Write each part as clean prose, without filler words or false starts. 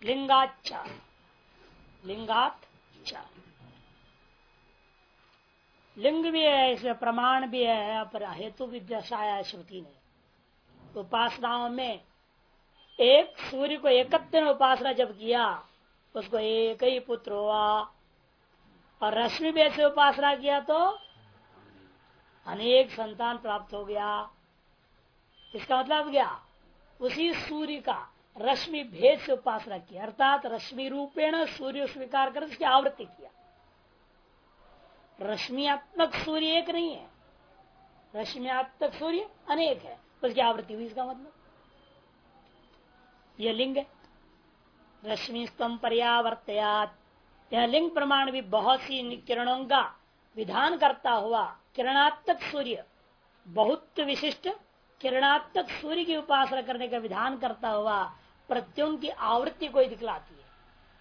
लिंगाच लिंगात च लिंग भी है, इसमें प्रमाण भी है, पर हेतु भी दर्शाया श्रुति ने। उपासनाओं में एक सूर्य को एकत्र उपासना जब किया उसको एक ही पुत्र हुआ, और रश्मि भी ऐसे उपासना किया तो अनेक संतान प्राप्त हो गया। इसका मतलब क्या, उसी सूर्य का रश्मि भेद से उपासना किया, अर्थात रश्मि रूपेण सूर्य स्वीकार कर उसकी आवृत्ति किया। रश्मियात्मक सूर्य एक नहीं है, रश्मियात्मक सूर्य अनेक है, उसकी आवृत्ति हुई। इसका मतलब यह लिंग है। रश्मि स्तंभ पर्यावर्तयात, यह लिंग प्रमाण भी बहुत सी किरणों का विधान करता हुआ किरणात्मक सूर्य, बहुत विशिष्ट किरणात्मक सूर्य की उपासना करने का विधान करता हुआ प्रत्ययों की आवृत्ति को दिखलाती है।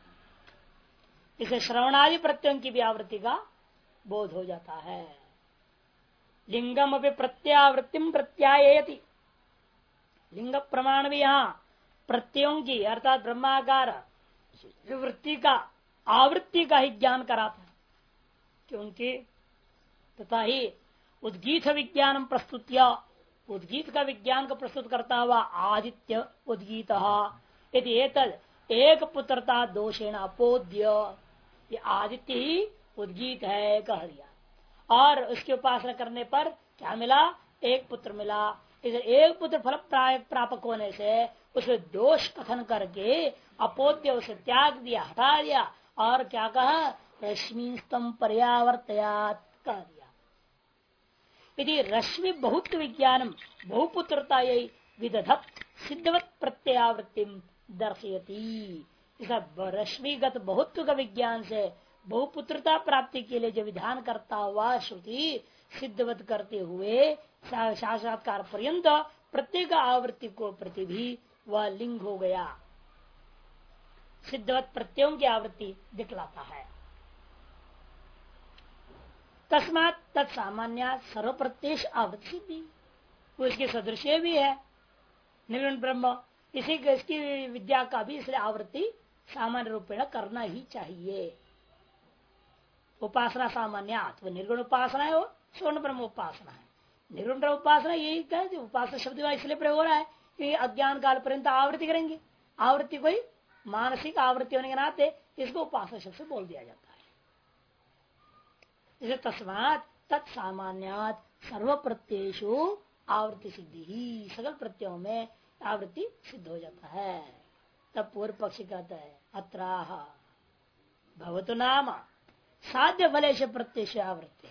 इसे श्रवणादि प्रत्ययों की भी आवृत्ति का बोध हो जाता है। लिंगम अभी प्रत्यावृत्तिम प्रत्यायति, लिंग प्रमाण भी यहाँ प्रत्ययों की अर्थात ब्रह्माकार वृत्ति का आवृत्ति का ही ज्ञान कराता है। क्योंकि तथा ही उद्गीत विज्ञान प्रस्तुत्या, उद्गीत का विज्ञान को प्रस्तुत करता हुआ आदित्य उद्गीत यदि एक पुत्रता दोषेण अपोद्य, ये आदित्य ही उद्गीत है कह दिया। और उसकी उपासना करने पर क्या मिला, एक पुत्र मिला। इसे एक पुत्र फल प्रापक होने से उसे दोष कथन करके अपोद्य उसे त्याग दिया, हटा दिया, और क्या कहा, रश्मि स्तंभ पर्यावर्तयात कह दिया। यदि रश्मि बहुत विज्ञानम बहुपुत्रता विदधत सिद्धवत प्रत्यावृत्ति दर्शयती, रश्मिगत बहुत्व का विज्ञान से बहुपुत्रता प्राप्ति के लिए जो विधान करता हुआ श्रुति सिद्धवत करते हुए साक्षात्कार पर्यंत प्रत्येक आवृत्ति को प्रति भी वह लिंग हो गया, सिद्धवत प्रत्ययों की आवृत्ति दिखलाता है। तस्मात् तत्सामान्य सर्व प्रत्येश आवृत्ति सिद्धि, वो इसके सदृश्य भी है निर्गुण ब्रह्म, इसी इसकी विद्या का भी इसलिए आवृत्ति सामान्य रूपेण करना ही चाहिए। उपासना सामान्य, वो निर्गुण उपासना है, वो स्वर्ण ब्रह्म उपासना है। निर्गुण ब्रह्म उपासना यही कहते, उपासना शब्द इसलिए प्रयोग हो रहा है कि अज्ञान काल पर्यंत आवृत्ति करेंगे, आवृत्ति कोई मानसिक आवृत्ति होने के नाते इसको उपासना शब्द से बोल दिया जाता है। इसे तस्मात् तत्सामान्यात् सर्व प्रत्ययेषु आवृत्ति सिद्धि ही, सकल प्रत्ययों में आवृत्ति सिद्ध हो जाता है। तब पूर्व पक्षी कहता है अत्राह भवतु नाम साध्य फले से प्रत्यक्ष आवृत्ति।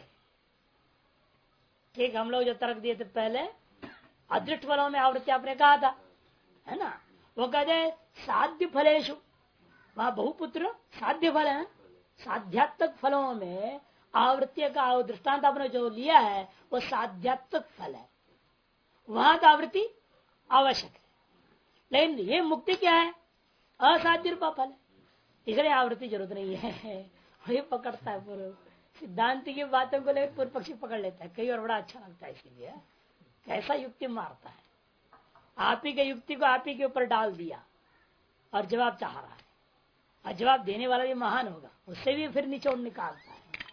ठीक, हम लोग जो तर्क दिए थे पहले अदृष्ट फलों में आवृत्ति आपने कहा था, है ना, वो कहते साध्य फलेशु, वहां बहुपुत्र साध्य फल है, साध्यात्मक फलों में आवृत्ति का दृष्टांत आपने जो लिया है वो साध्यात्मक फल है, वहां तो आवृत्ति आवश्यक है। लेकिन ये मुक्ति क्या है, असाध्य रूपा फल है, इसलिए आवृत्ति जरूरत नहीं है। वही पकड़ता है पूर्व सिद्धांत की बातों को लेकर पूर्व पक्षी पकड़ लेता है कई, और बड़ा अच्छा लगता है। इसीलिए कैसा युक्ति मारता है, आप ही के युक्ति को आप ही के ऊपर डाल दिया और जवाब चाह रहा है, और जवाब देने वाला भी महान होगा, उससे भी फिर निचोड़ निकालता है।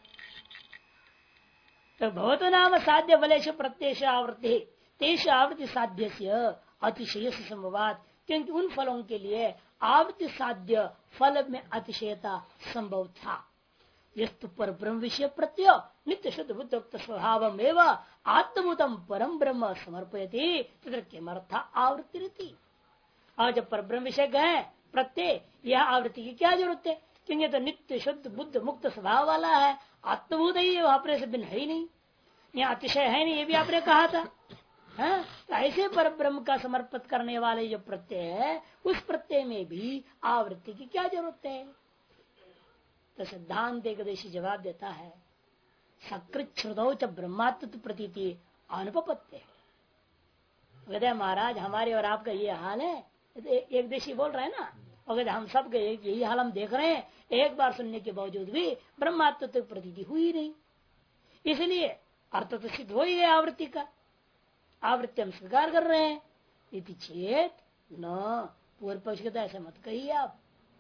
तो भवतो नाम साध्य बलेश प्रत्यक्ष आवृत्ति तेज आवृत्ति साध्य से अतिशय संभवात, क्योंकि उन फलों के लिए आवृत्ति साध्य फल में अतिशयता संभव था। यस्तु पर ब्रह्म विषय प्रत्यय नित्य शुद्ध बुद्ध स्वभाव एवं आत्मभूतम परम ब्रह्म समर्पयति तत्र किमर्था आवृत्ति रहती। और जब पर ब्रह्म विषय गए प्रत्यय, यह आवृत्ति की क्या जरूरत है, क्योंकि तो नित्य शुद्ध बुद्ध मुक्त स्वभाव वाला है, आत्मभूत ही अपने से भिन्न है ही नहीं, यहाँ अतिशय है नहीं, ये भी आपने कहा था। हाँ? तो ऐसे पर ब्रह्म का समर्पित करने वाले जो प्रत्यय है उस प्रत्यय में भी आवृत्ति की क्या जरूरत है। तो सिद्धांत एकदेशी जवाब देता है सकृत श्रुतौ च ब्रह्मात्म प्रतीति अनुपपत्ति। कहते महाराज हमारे और आपका ये हाल है, एक देशी बोल रहा है ना, और हम सब का यही हाल हम देख रहे हैं, एक बार सुनने के बावजूद भी ब्रह्मात्म प्रतीति हुई नहीं, इसलिए अर्थ तो सिद्ध हो ही गया आवृत्ति का, आवृत्ति हम स्वीकार कर रहे हैं। इति चेत न, पूर्व पक्ष कहता ऐसा मत कहिए आप,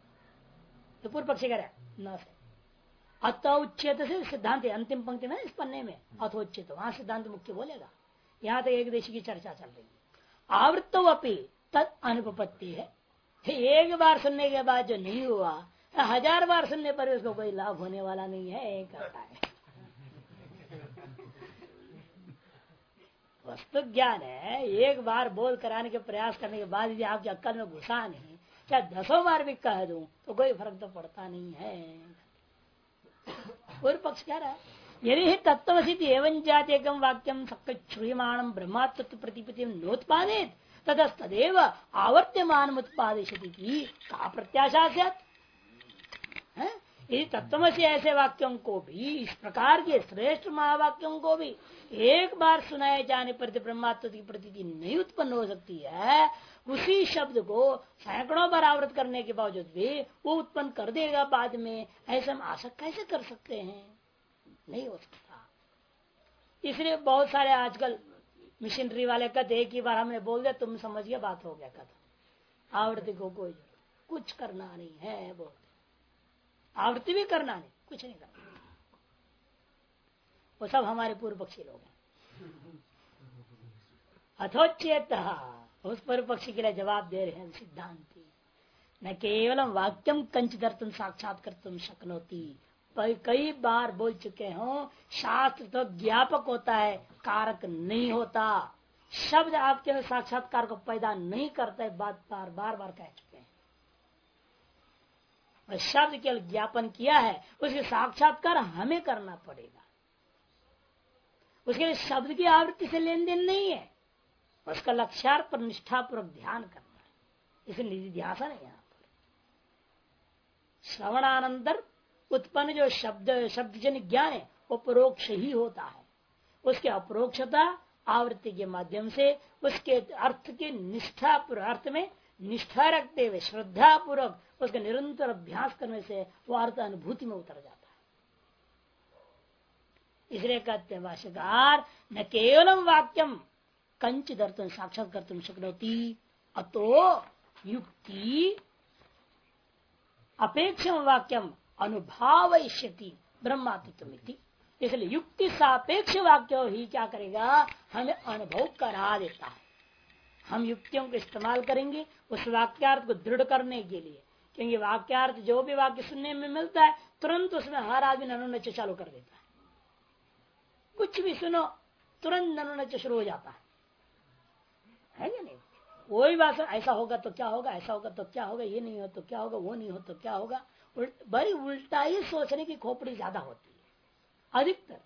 तो पूर्व पक्षी कह रहे न से अतोच्चेत से सिद्धांत अंतिम पंक्ति में इस पन्ने में अथोच्चेत वहां सिद्धांत मुख्य बोलेगा। यहाँ तक एक देशी की चर्चा चल रही है। आवृत्तो अपी तद अनुपपत्ति है। एक बार सुनने के बाद जो नहीं हुआ 1000 बार सुनने पर उसको कोई लाभ होने वाला नहीं है कहता है। वस्तु ज्ञान है, एक बार बोल कराने के प्रयास करने के बाद यदि आपकी अक्कल में घुसा नहीं, चाहे 10 बार भी कह दूं तो कोई फर्क तो पड़ता नहीं है। पूर्व पक्ष कह रहा है यदि तत्वसिद्धि एवं जाति एकम वाक्यम श्रूयमाणम ब्रह्मात्व प्रतिपत्ति नोत्पादित तदस्तदेव आवर्त्यमान उत्पादिशति का प्रत्याशा है। यदि तत्वमसि ऐसे वाक्यों को भी, इस प्रकार के श्रेष्ठ महावाक्यों को भी एक बार सुनाए जाने पर ब्रह्मात्व की प्रतीति नहीं उत्पन्न हो सकती है, उसी शब्द को सैकड़ों बार आवृत करने के बावजूद भी वो उत्पन्न कर देगा बाद में, ऐसा हम आशा कैसे कर सकते हैं? नहीं हो सकता। इसलिए बहुत सारे आजकल मिशनरी वाले कहते एक ही बार हमने बोल दिया तुम समझ गया बात हो गया, कथा आवृत्ति को कोई कुछ करना नहीं है, बोलते आवृत्ति भी करना नहीं, कुछ नहीं करना। वो सब हमारे पूर्व पक्षी लोग हैं। अथोच्चेत उस पूर्व पक्षी के लिए जवाब दे रहे हैं सिद्धांति न केवलम वाक्यम कंचदर्तुम साक्षात कर्तुम शक्नोति। कई बार बोल चुके हो शास्त्र तो ज्ञापक होता है, कारक नहीं होता। शब्द आपके साक्षात्कार को पैदा नहीं करता है, बात बार बार कह चुके हैं। और शब्द केवल ज्ञापन किया है, उसके साक्षात्कार हमें करना पड़ेगा। उसके लिए शब्द की आवृत्ति से लेन देन नहीं है, उसका लक्ष्यार्थ पर निष्ठापूर्वक ध्यान करना है। इसलिए निधिध्यासन है। यहाँ पर श्रवणानंतर उत्पन्न जो शब्दजन्य ज्ञान है वो परोक्ष ही होता है। उसके अपरोक्षता आवृत्ति के माध्यम से उसके अर्थ के निष्ठापूर्वक, अर्थ में निष्ठा रखते हुए श्रद्धा पूर्वक उसका निरंतर अभ्यास करने से वो अर्थ अनुभूति में उतर जाता है। इसलिए कहते हैं भाष्यकार न केवलम वाक्यम कंचित अर्थम साक्षात कर्तुम शक्नोति अतो युक्ति अपेक्षम वाक्यम अनुभावयिष्यति ब्रह्मात्मिति। इसलिए युक्ति सापेक्ष वाक्य ही क्या करेगा, हमें अनुभव करा देता है। हम युक्तियों का इस्तेमाल करेंगे उस वाक्यार्थ को दृढ़ करने के लिए, क्योंकि वाक्यार्थ जो भी वाक्य सुनने में मिलता है तुरंत उसमें हर आदमी ननुनच चालू कर देता है। कुछ भी सुनो तुरंत ननुनच शुरू हो जाता है या नहीं? कोई बात ऐसा होगा तो क्या होगा, ऐसा होगा तो क्या होगा, ये नहीं हो तो क्या होगा, वो नहीं हो तो क्या होगा, बड़ी उल्टा ही सोचने की खोपड़ी ज्यादा होती है अधिकतर।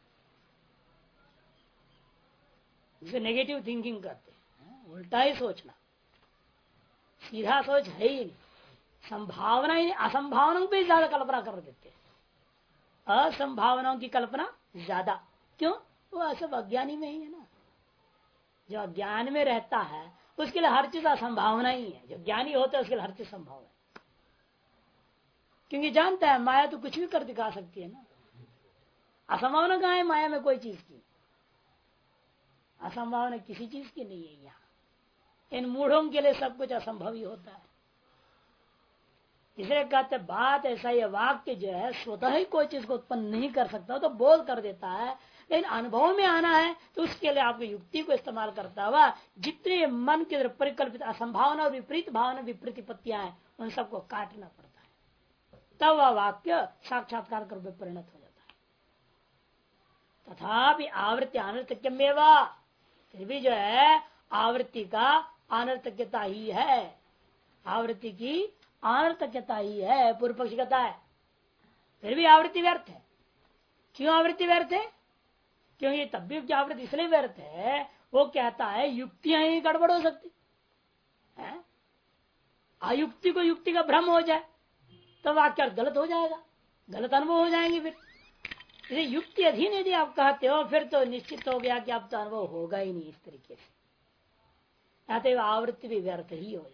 जिसे नेगेटिव थिंकिंग करते हैं, उल्टा ही सोचना, सीधा सोच है ही नहीं। संभावना ही नहीं, असंभावनाओं पे ज्यादा कल्पना कर देते हैं। असंभावनाओं की कल्पना ज्यादा क्यों? वो सब अज्ञानी में ही है ना। जो अज्ञान में रहता है उसके लिए हर चीज असंभावना ही है। जो ज्ञानी होता है उसके लिए हर चीज संभव है, क्योंकि जानता है माया तो कुछ भी कर दिखा सकती है ना। असंभावना कहाँ है माया में? कोई चीज की असंभावना किसी चीज की नहीं है। यहाँ इन मूढ़ों के लिए सब कुछ असंभव ही होता है। इसलिए कहते बात ऐसा, ये वाक्य जो है स्वतः ही कोई चीज को उत्पन्न नहीं कर सकता, तो बोल कर देता है। लेकिन अनुभव में आना है तो उसके लिए आपको युक्ति को इस्तेमाल करता हुआ जितने मन के परिकल्पित असंभावना और विपरीत भावना विपरीतिपत्तियां हैं उन सबको काटना पड़ता है, तब वह वाक्य साक्षात्कार कर परिणत हो जाता है। तथापि आवृत्ति अनर्थक्यमेवा, फिर भी जो है आवृत्ति का अनर्थक्यता ही है, आवृत्ति की अनर्थक्यता ही है। पूर्व पक्षी कहता है फिर भी आवृत्ति व्यर्थ है। क्यों आवृत्ति व्यर्थ है? क्योंकि तब भी आवृत्ति इसलिए व्यर्थ है, वो कहता है युक्तियां ही गड़बड़ हो सकती है। अयुक्ति को युक्ति का भ्रम हो जाए तो वाक्य गलत हो जाएगा, गलत अनुभव हो जाएंगे। फिर इसे युक्ति अधीन यदि आप कहते हो फिर तो निश्चित हो गया कि अब तो अनुभव होगा ही नहीं। इस तरीके से कहते आवृत्ति भी व्यर्थ ही हो जाए।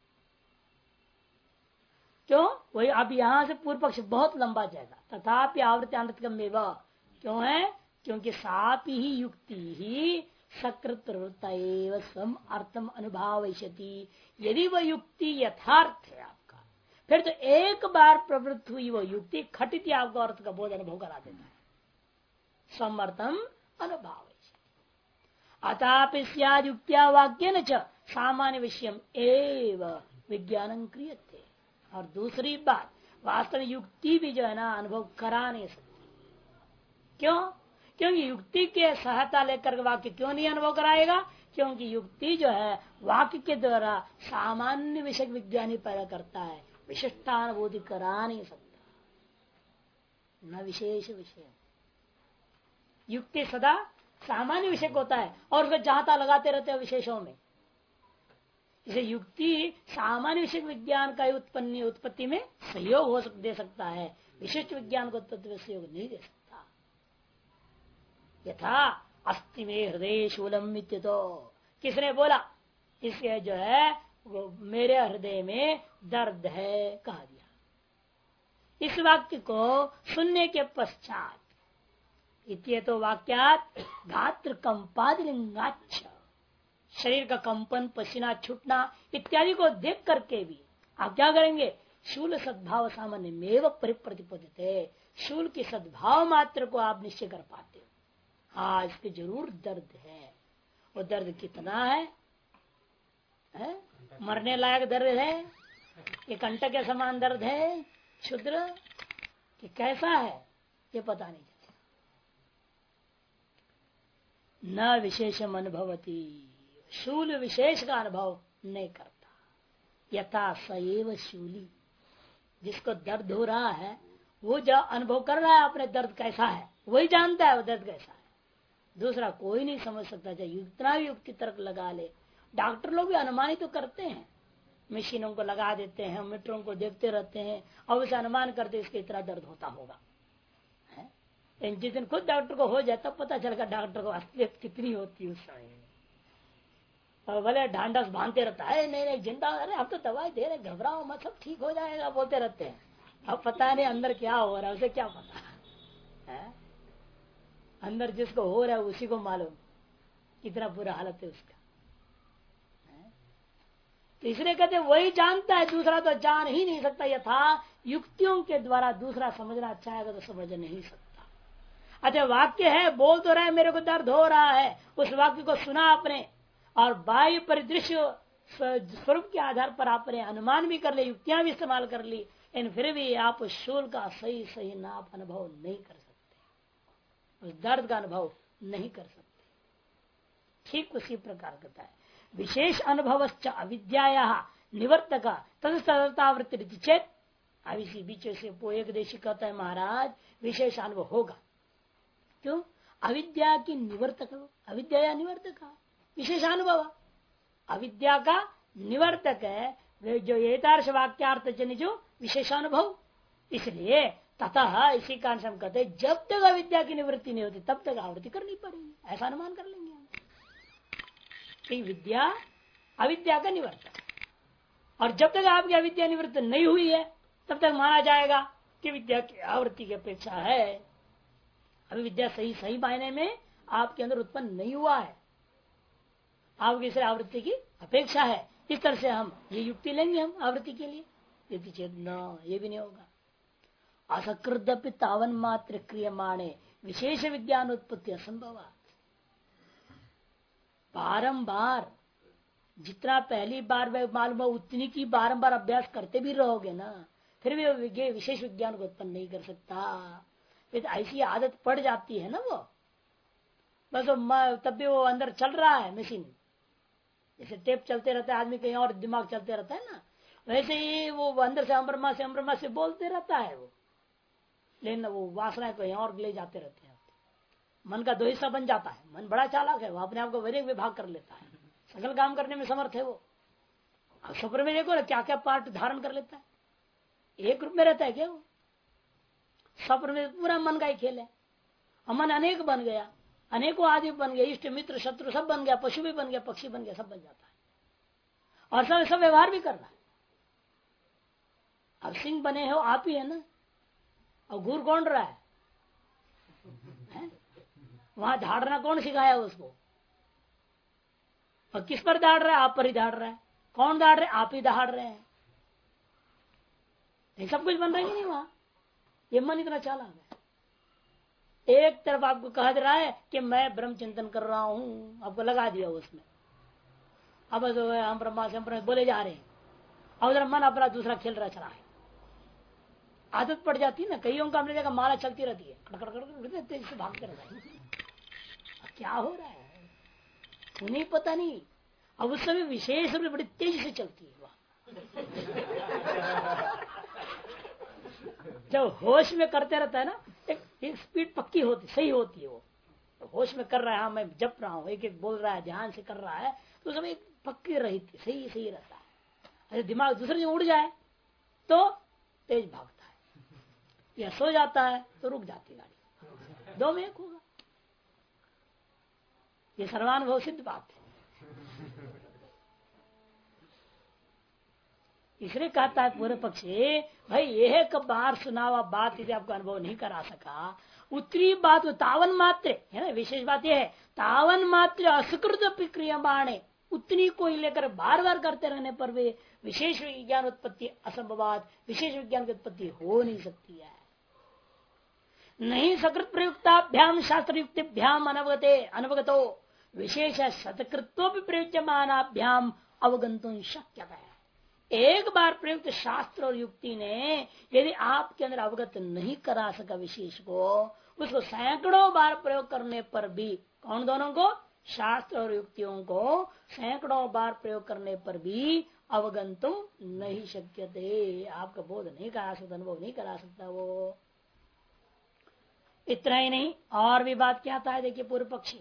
क्यों? वही अब यहां से पूर्व पक्ष बहुत लंबा जाएगा। तथापि आवृत्ति अनर्थक्यमेवा क्यों है? क्योंकि सापि ही युक्ति ही सकृत स्वयं अर्थम अनुभावयति। यदि वह युक्ति यथार्थ है आपका, फिर तो एक बार प्रवृत्त हुई वो युक्ति खटित आपको अर्थ का बोध अनुभव करा देता है। समर्थम अनुभाव अताप युक्तिया वाक्य न सामान्य विषय एव विज्ञान क्रियते। और दूसरी बात, वास्तव युक्ति भी जो है ना अनुभव करा नहीं सकती। क्यों? क्योंकि युक्ति के सहायता लेकर वाक्य क्यों नहीं अनुभव कराएगा? क्योंकि युक्ति जो है वाक्य के द्वारा सामान्य विषय विज्ञानी पैदा करता है, विशिष्टानुभूति करा नहीं सकता, न विशेष विषय। युक्ति सदा सामान्य विषय होता है और उसको चाहता लगाते रहते हैं विशेषों में। इसे युक्ति सामान्य विषय विज्ञान का उत्पत्ति में सहयोग हो दे सकता है, विशिष्ट विज्ञान को उत्पत्ति में सहयोग नहीं दे सकता। यथा अस्ति में हृदय शूलम तो किसने बोला? इसके जो है मेरे हृदय में दर्द है कहा दिया। इस वाक्य को सुनने के पश्चात इत्येतो वाक्यात गात्र कंपादिलिंगाच्छ, शरीर का कंपन, पसीना छूटना इत्यादि को देख करके भी आप क्या करेंगे? शूल सद्भाव सामान्य मेव परिप्रतिपदित, शूल की सद्भाव मात्र को आप निश्चय कर पाते हो। हाँ, इसके जरूर दर्द है। वो दर्द कितना है? मरने लायक दर्द है? ये कंटक के समान दर्द है, क्षुद्र कि कैसा है ये पता नहीं चलता। न विशेषम अनुभवती, शूल विशेष का अनुभव नहीं करता। यथा सएव शूली, जिसको दर्द हो रहा है वो जो अनुभव कर रहा है अपने दर्द कैसा है वही जानता है वो दर्द कैसा है, दूसरा कोई नहीं समझ सकता। चाहे इतना भी युक्ति तर्क लगा ले, डॉक्टर लोग भी अनुमान तो करते हैं, मशीनों को लगा देते हैं, मीटरों को देखते रहते हैं और उसे अनुमान करते इसके इतना दर्द होता होगा। जिस दिन खुद डॉक्टर को हो जाए तब पता चलेगा डॉक्टर को असलियत कितनी होती है उस समय। और भले ढांढस बांधते रहता है, नहीं नहीं जिंदा, अरे अब तो दवाई दे रहे, घबराओ मत, सब ठीक हो जाएगा बोलते रहते हैं। अब पता नहीं अंदर क्या हो रहा है, उसे क्या पता है? अंदर जिसको हो रहा है उसी को मालूम कितना बुरा हालत है उसका। तो इसलिए कहते वही जानता है, दूसरा तो जान ही नहीं सकता। यथा युक्तियों के द्वारा दूसरा समझना अच्छा है तो समझ नहीं सकता। अच्छा, वाक्य है, बोल तो रहे मेरे को दर्द हो रहा है, उस वाक्य को सुना आपने और बाह्य परिदृश्य स्वरूप के आधार पर आपने अनुमान भी कर ले, युक्तियां भी इस्तेमाल कर ली, लेकिन फिर भी आप शूल का सही सही नाप अनुभव नहीं कर सकते, उस दर्द का अनुभव नहीं कर सकते। ठीक उसी प्रकार कहता है विशेष अनुभव अविद्या निवर्तक तदवृत्ति चेत। अब इसी बीच से एक देशी कहता है महाराज विशेष अनुभव होगा। क्यों? अविद्या की निवर्तक, अविद्या या निवर्तक विशेष अनुभव, अविद्या का निवर्तक है जो एतार्श वाक्यार्थ जन जो विशेषानुभव। इसलिए तथा इसी कारण से हम कहते हैं जब तक अविद्या की निवृत्ति नहीं होती तब तक आवृत्ति करनी पड़ेगी, ऐसा अनुमान कर लेंगे हम। विद्या अविद्या का निवर्तक, और जब तक आपकी अविद्या निवृत्त नहीं हुई है तब तक माना जाएगा कि विद्या की आवृत्ति की अपेक्षा है। अभी विद्या सही सही मायने में आपके अंदर उत्पन्न नहीं हुआ है, आपकी इस आवृत्ति की अपेक्षा है। इस तरह से हम ये युक्ति लेंगे हम आवृत्ति के लिए, युक्ति चेत न ये भी नहीं होगा। असकृत तावन मात्र क्रियमाणे विशेष विज्ञान उत्पत्ति असंभव। बारंबार जितना पहली बार मालूम उतनी की बारंबार अभ्यास करते भी रहोगे ना, फिर भी विशेष विज्ञान को उत्पन्न नहीं कर सकता। फिर ऐसी आदत पड़ जाती है ना वो, बस तब भी वो अंदर चल रहा है मशीन, जैसे टेप चलते रहता है आदमी कहीं और दिमाग चलते रहता है ना, वैसे ही वो अंदर से अम्ब्रमा से बोलते रहता है वो, लेकिन वो वासना कहीं और ले जाते रहते हैं। मन का दो हिस्सा बन जाता है, मन बड़ा चालाक है, वो अपने आप को वेरे विभाग कर लेता है, सकल काम करने में समर्थ है वो। अब स्वप्न में देखो ना क्या क्या पार्ट धारण कर लेता है, एक रूप में रहता है क्या वो? स्वप्न में पूरा मन का ही खेल है, और मन अनेक बन गया, अनेकों आदि बन गया, इष्ट मित्र शत्रु सब बन गया, पशु भी बन गया, पक्षी बन गया, सब बन जाता है, और सब सब व्यवहार भी कर रहा है। अब सिंह बने हो आप ही है ना, और घूर कौन रहा है? वहां धाड़ना कौन सिखाया उसको, और किस पर दाड़ रहा है? आप पर ही दाड़ रहा है। कौन दाड़ रहे? आप ही दहाड़ रहे हैं। ये सब कुछ बन रहा है नहीं वहां। ये मन इतना चालाक है, एक तरफ आपको कह दे रहा है कि मैं ब्रह्म चिंतन कर रहा हूं, आपको लगा दिया उसमें, अब जो है हम ब्रह्मा से हम बोले जा रहे हैं, और उधर मन अपना दूसरा खेल रहा चला है। आदत पड़ जाती है ना, कईयों का हमने देखा माला चलती रहती है, कड़कड़ तेज से भागते रहता है, क्या हो रहा है उन्हें पता नहीं। अब उस समय विशेष रूप से बड़ी तेजी से चलती है वह। जब होश में करते रहता है ना, एक स्पीड पक्की होती, सही होती है वो, तो होश में कर रहा है, हाँ मैं जप रहा हूँ, एक एक बोल रहा है, ध्यान से कर रहा है, तो सब एक पक्की रही थी, सही सही रहता है। अरे दिमाग दूसरे जो उड़ जाए तो तेज भागता है, या सो जाता है तो रुक जाती गाड़ी, दो में एक होगा। ये सर्वानुभव सिद्ध बात है। इसलिए कहता है पूर्व पक्षी, भाई यह कब बाहर सुना हुआ बात यदि आपको अनुभव नहीं करा सका, उत्तरी बात तावन मात्र है ना, विशेष बात यह है तावन मात्र असकृत क्रियमाणे, उतनी को लेकर बार बार करते रहने पर भी विशेष विज्ञान उत्पत्ति असंभवात, विशेष विज्ञान की उत्पत्ति हो नहीं सकती है। नहीं सकृत प्रयुक्ताभ्याम शास्त्र युक्तिभ्याम अनवगतो विशेष सतकृत्व प्रयुज्यमानाभ्याम अवगंतुम शक्य है। एक बार प्रयुक्त शास्त्र और युक्ति ने यदि आपके अंदर अवगत नहीं करा सका विशेष को, उसको सैकड़ों बार प्रयोग करने पर भी, कौन दोनों को, शास्त्र और युक्तियों को सैकड़ों बार प्रयोग करने पर भी अवगंतुम नहीं शक्य थे, आपका बोध नहीं करा सकता, अनुभव नहीं करा सकता वो। इतना ही नहीं, और भी बात क्या आता है, देखिए पूर्व पक्षी,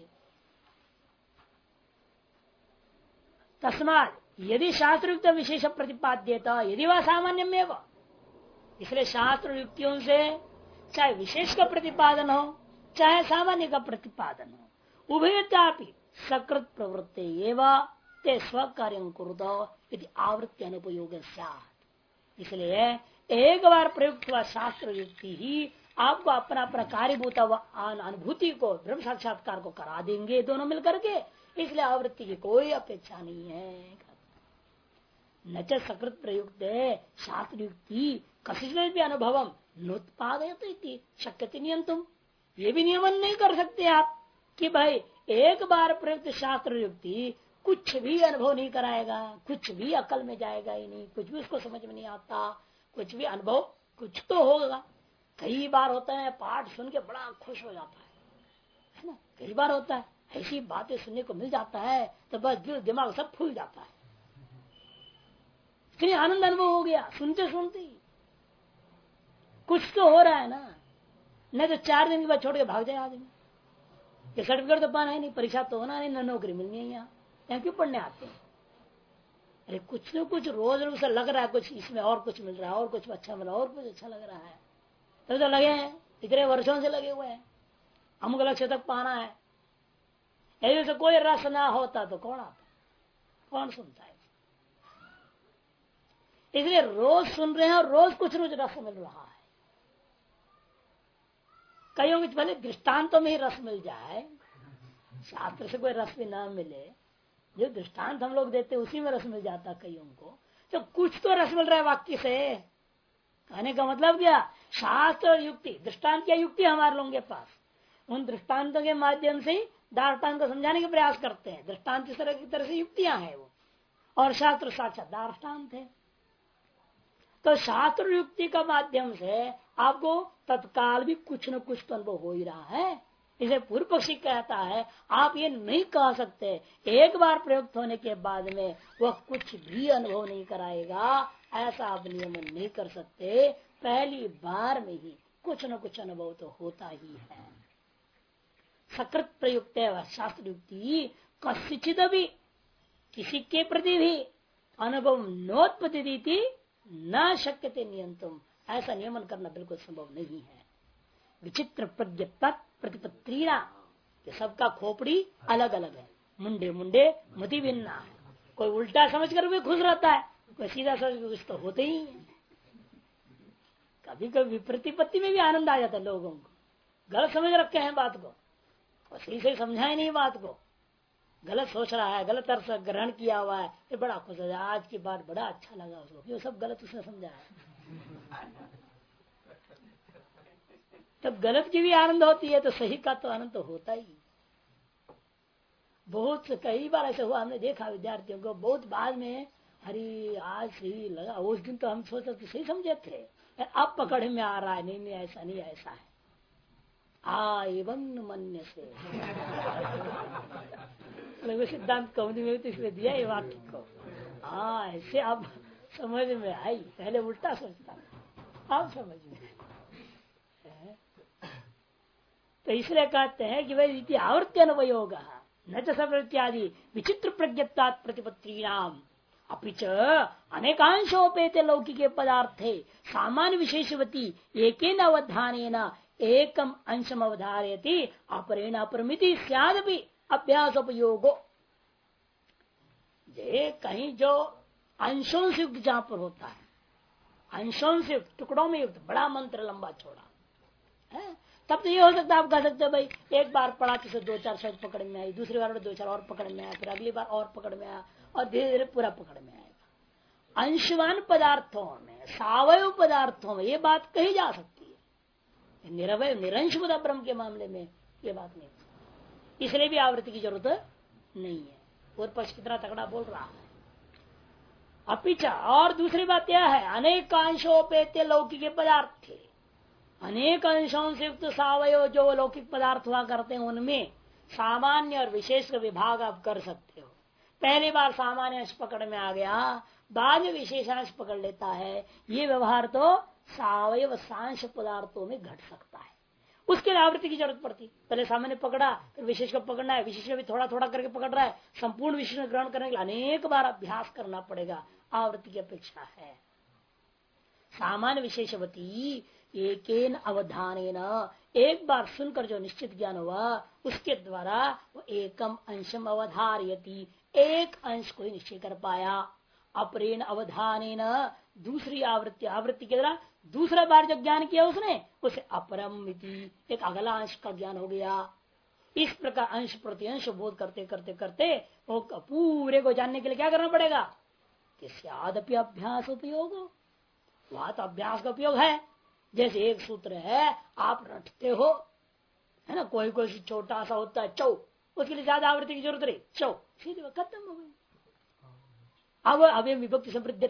तस्मात् यदि शास्त्र युक्त विशेष प्रतिपाद्यता यदि वह सामान्य में, इसलिए शास्त्र युक्तियों से चाहे विशेष का प्रतिपादन हो चाहे सामान्य का प्रतिपादन हो, उभयतापि सकृत प्रवृत्ति एवं ते स्व कार्य कुरुत यदि आवृत्ति अनुपयोग। इसलिए एक बार प्रयुक्त हुआ शास्त्र युक्ति ही आपको अपना अपना कार्यभूत अनुभूति को, ब्रह्म साक्षात्कार को करा देंगे दोनों मिलकर के, इसलिए आवृत्ति की कोई अपेक्षा नहीं है। न च सकृत प्रयुक्त शास्त्र युक्ति कसित भी अनुभवम नोत्पादयति शक्यते नियंतुम, ये भी नियमन नहीं कर सकते आप कि भाई एक बार प्रयुक्त शास्त्र युक्ति कुछ भी अनुभव नहीं कराएगा, कुछ भी अकल में जाएगा ही नहीं, कुछ भी उसको समझ में नहीं आता, कुछ भी अनुभव कुछ तो होगा। कई बार होता है पाठ सुन के बड़ा खुश हो जाता है ना, कई बार होता है ऐसी बातें सुनने को मिल जाता है तो बस दिल दिमाग सब फूल जाता है, इतनी आनंद अनुभव हो गया सुनते सुनते ही। कुछ तो हो रहा है ना, नहीं तो 4 दिन के बाद छोड़ के भाग जाए आदमी, ये सर्टिफिकेट तो पाना है नहीं, परीक्षा तो होना नहीं, न नौकरी मिलनी है, यहाँ क्यों पढ़ने आते हैं। अरे कुछ न कुछ रोज रोज लग रहा है, कुछ इसमें और कुछ मिल रहा है, और कुछ अच्छा मिल रहा है, और कुछ अच्छा लग रहा है, तो लगे हैं, इतने वर्षों से लगे हुए हैं, अमुक लक्ष्य तक पाना है। यदि से कोई रस ना होता तो कौन आता, कौन सुनता है। इसलिए रोज सुन रहे हैं और रोज कुछ रोज रस मिल रहा है। कईयों के पहले दृष्टांतों में ही रस मिल जाए, शास्त्र से कोई रस भी ना मिले, जो दृष्टांत हम लोग देते उसी में रस मिल जाता कईयों को, तो कुछ तो रस मिल रहा है वाक्य से। कहने का मतलब क्या, शास्त्र और युक्ति, दृष्टांत या युक्ति हमारे लोगों के पास, उन दृष्टांतों के माध्यम से दार्ष्टान्त को समझाने का प्रयास करते हैं। दृष्टांत इस तरह से युक्तियां हैं वो, और शास्त्र साक्षात दार्ष्टान्त है। तो शास्त्र युक्ति का माध्यम से आपको तत्काल भी कुछ न कुछ तो अनुभव हो ही रहा है। इसे पूर्व पक्षी कहता है आप ये नहीं कह सकते एक बार प्रयुक्त होने के बाद में वह कुछ भी अनुभव नहीं कराएगा, ऐसा आप नियमन नहीं कर सकते। पहली बार में ही कुछ न कुछ अनुभव तो होता ही है। सकृत प्रयुक्त शास्त्र युक्ति कस्यचित भी, किसी के प्रति भी अनुभव नोत्पत्ति न शक्यते नियंतुम, ऐसा नियमन करना बिल्कुल संभव नहीं है। विचित्र प्रतिपत्रीना, सबका खोपड़ी अलग अलग है, मुंडे मुंडे मति भिन्ना है। कोई उल्टा समझ कर भी खुश रहता है, कोई सीधा समझ कर खुश तो होते ही है। कभी कभी प्रतिपत्ति में भी आनंद आ जाता है लोगों को, गलत समझ रखे हैं बात को और सही से समझाए नहीं बात को, गलत सोच रहा है, गलत अर्थ ग्रहण किया हुआ है, फिर बड़ा खुश हो जाए, आज की बात बड़ा अच्छा लगा उसको, क्यों सब गलत उसने समझा है। तब गलत की भी आनंद होती है तो सही का तो आनंद तो होता ही। बहुत कई बार ऐसा हुआ, हमने देखा विद्यार्थियों को बहुत बाद में, हरी आज सही लगा, उस दिन तो हम सोच सकते सही समझे थे, अब पकड़ में आ रहा है, नहीं नहीं ऐसा नहीं ऐसा है। एवं मन्य से सिद्धांत कौमुदी में तो इसलिए दिया ये वाक्य को। हाँ ऐसे अब समझ में आई, पहले उल्टा सोचता था, अब समझ में। तो इसलिए कहते हैं कि वही आवर्त्य अनुपयोग न सब इत्यादि विचित्र प्रज्ञत्वात् प्रतिपत्ति नाम अपिच अनेकांशोपेते लौकिके पदार्थे सामान्य विशेषवती एकेन अवधानेन एकम अंशम अवधारयति अपरेण अपरमिति स्यादपि अभ्यास उपयोगो। कहीं जो अंशों से युक्त जहां पर होता है, अंशों से युक्त, टुकड़ों में युक्त, बड़ा मंत्र लंबा छोड़ा है, तब तो ये हो सकता है, आप कह सकते हैं भाई एक बार पढ़ा किसी 2-4 शब्द पकड़ में आई, दूसरी बार 2-4 और पकड़ में आया, फिर अगली बार और पकड़ में आया, और धीरे धीरे पूरा पकड़ में आएगा। अंशवान पदार्थों में, सावयव पदार्थों में ये बात कही जा सकती है, निरवय निरंश ब्रह्म के मामले में ये बात नहीं, इसलिए भी आवृत्ति की जरूरत नहीं है। और पक्ष कितना तगड़ा बोल रहा है। अपिचा और दूसरी बात यह है, अनेकांशोपेत्य लौकिक पदार्थ थे, अनेक अंशों से युक्त सावयव जो लौकिक पदार्थ हुआ करते हैं उनमें सामान्य और विशेष विभाग आप कर सकते हो। पहली बार सामान्य अंश पकड़ में आ गया, बाद में विशेषांश पकड़ लेता है, ये व्यवहार तो सावयव सांश पदार्थों में घट सकता है। उसके लिए आवृत्ति की जरूरत पड़ती, पहले सामान्य पकड़ा फिर विशेष को पकड़ना है, विशेष भी थोड़ा थोड़ा करके पकड़ रहा है, संपूर्ण विशेष ग्रहण करने के लिए अनेक बार अभ्यास करना पड़ेगा, आवृत्ति की अपेक्षा है। सामान्य विशेषवती एकेन अवधानेन, एक बार सुनकर जो निश्चित ज्ञान हुआ उसके द्वारा वो एकम अंशम अवधारयति, एक अंश को ही निश्चय कर पाया। अपरेण अवधानेन, दूसरी आवृत्ति के द्वारा दूसरा बार जो ज्ञान किया उसने, उसे अपरम इति, एक अगला अंश का ज्ञान हो गया। इस प्रकार अंश प्रति अंश बोध करते करते करते वो पूरे को जानने के लिए क्या करना पड़ेगा, किसी अभ्यास उपयोग, वहां तो अभ्यास का उपयोग है। जैसे एक सूत्र है, आप रटते हो, है ना, कोई कोई छोटा सा होता है चौ, उसके लिए ज्यादा आवृत्ति की जरूरत नहीं, चौ सीधे खत्म हो गई। अब अभी विभक्ति समृद्धि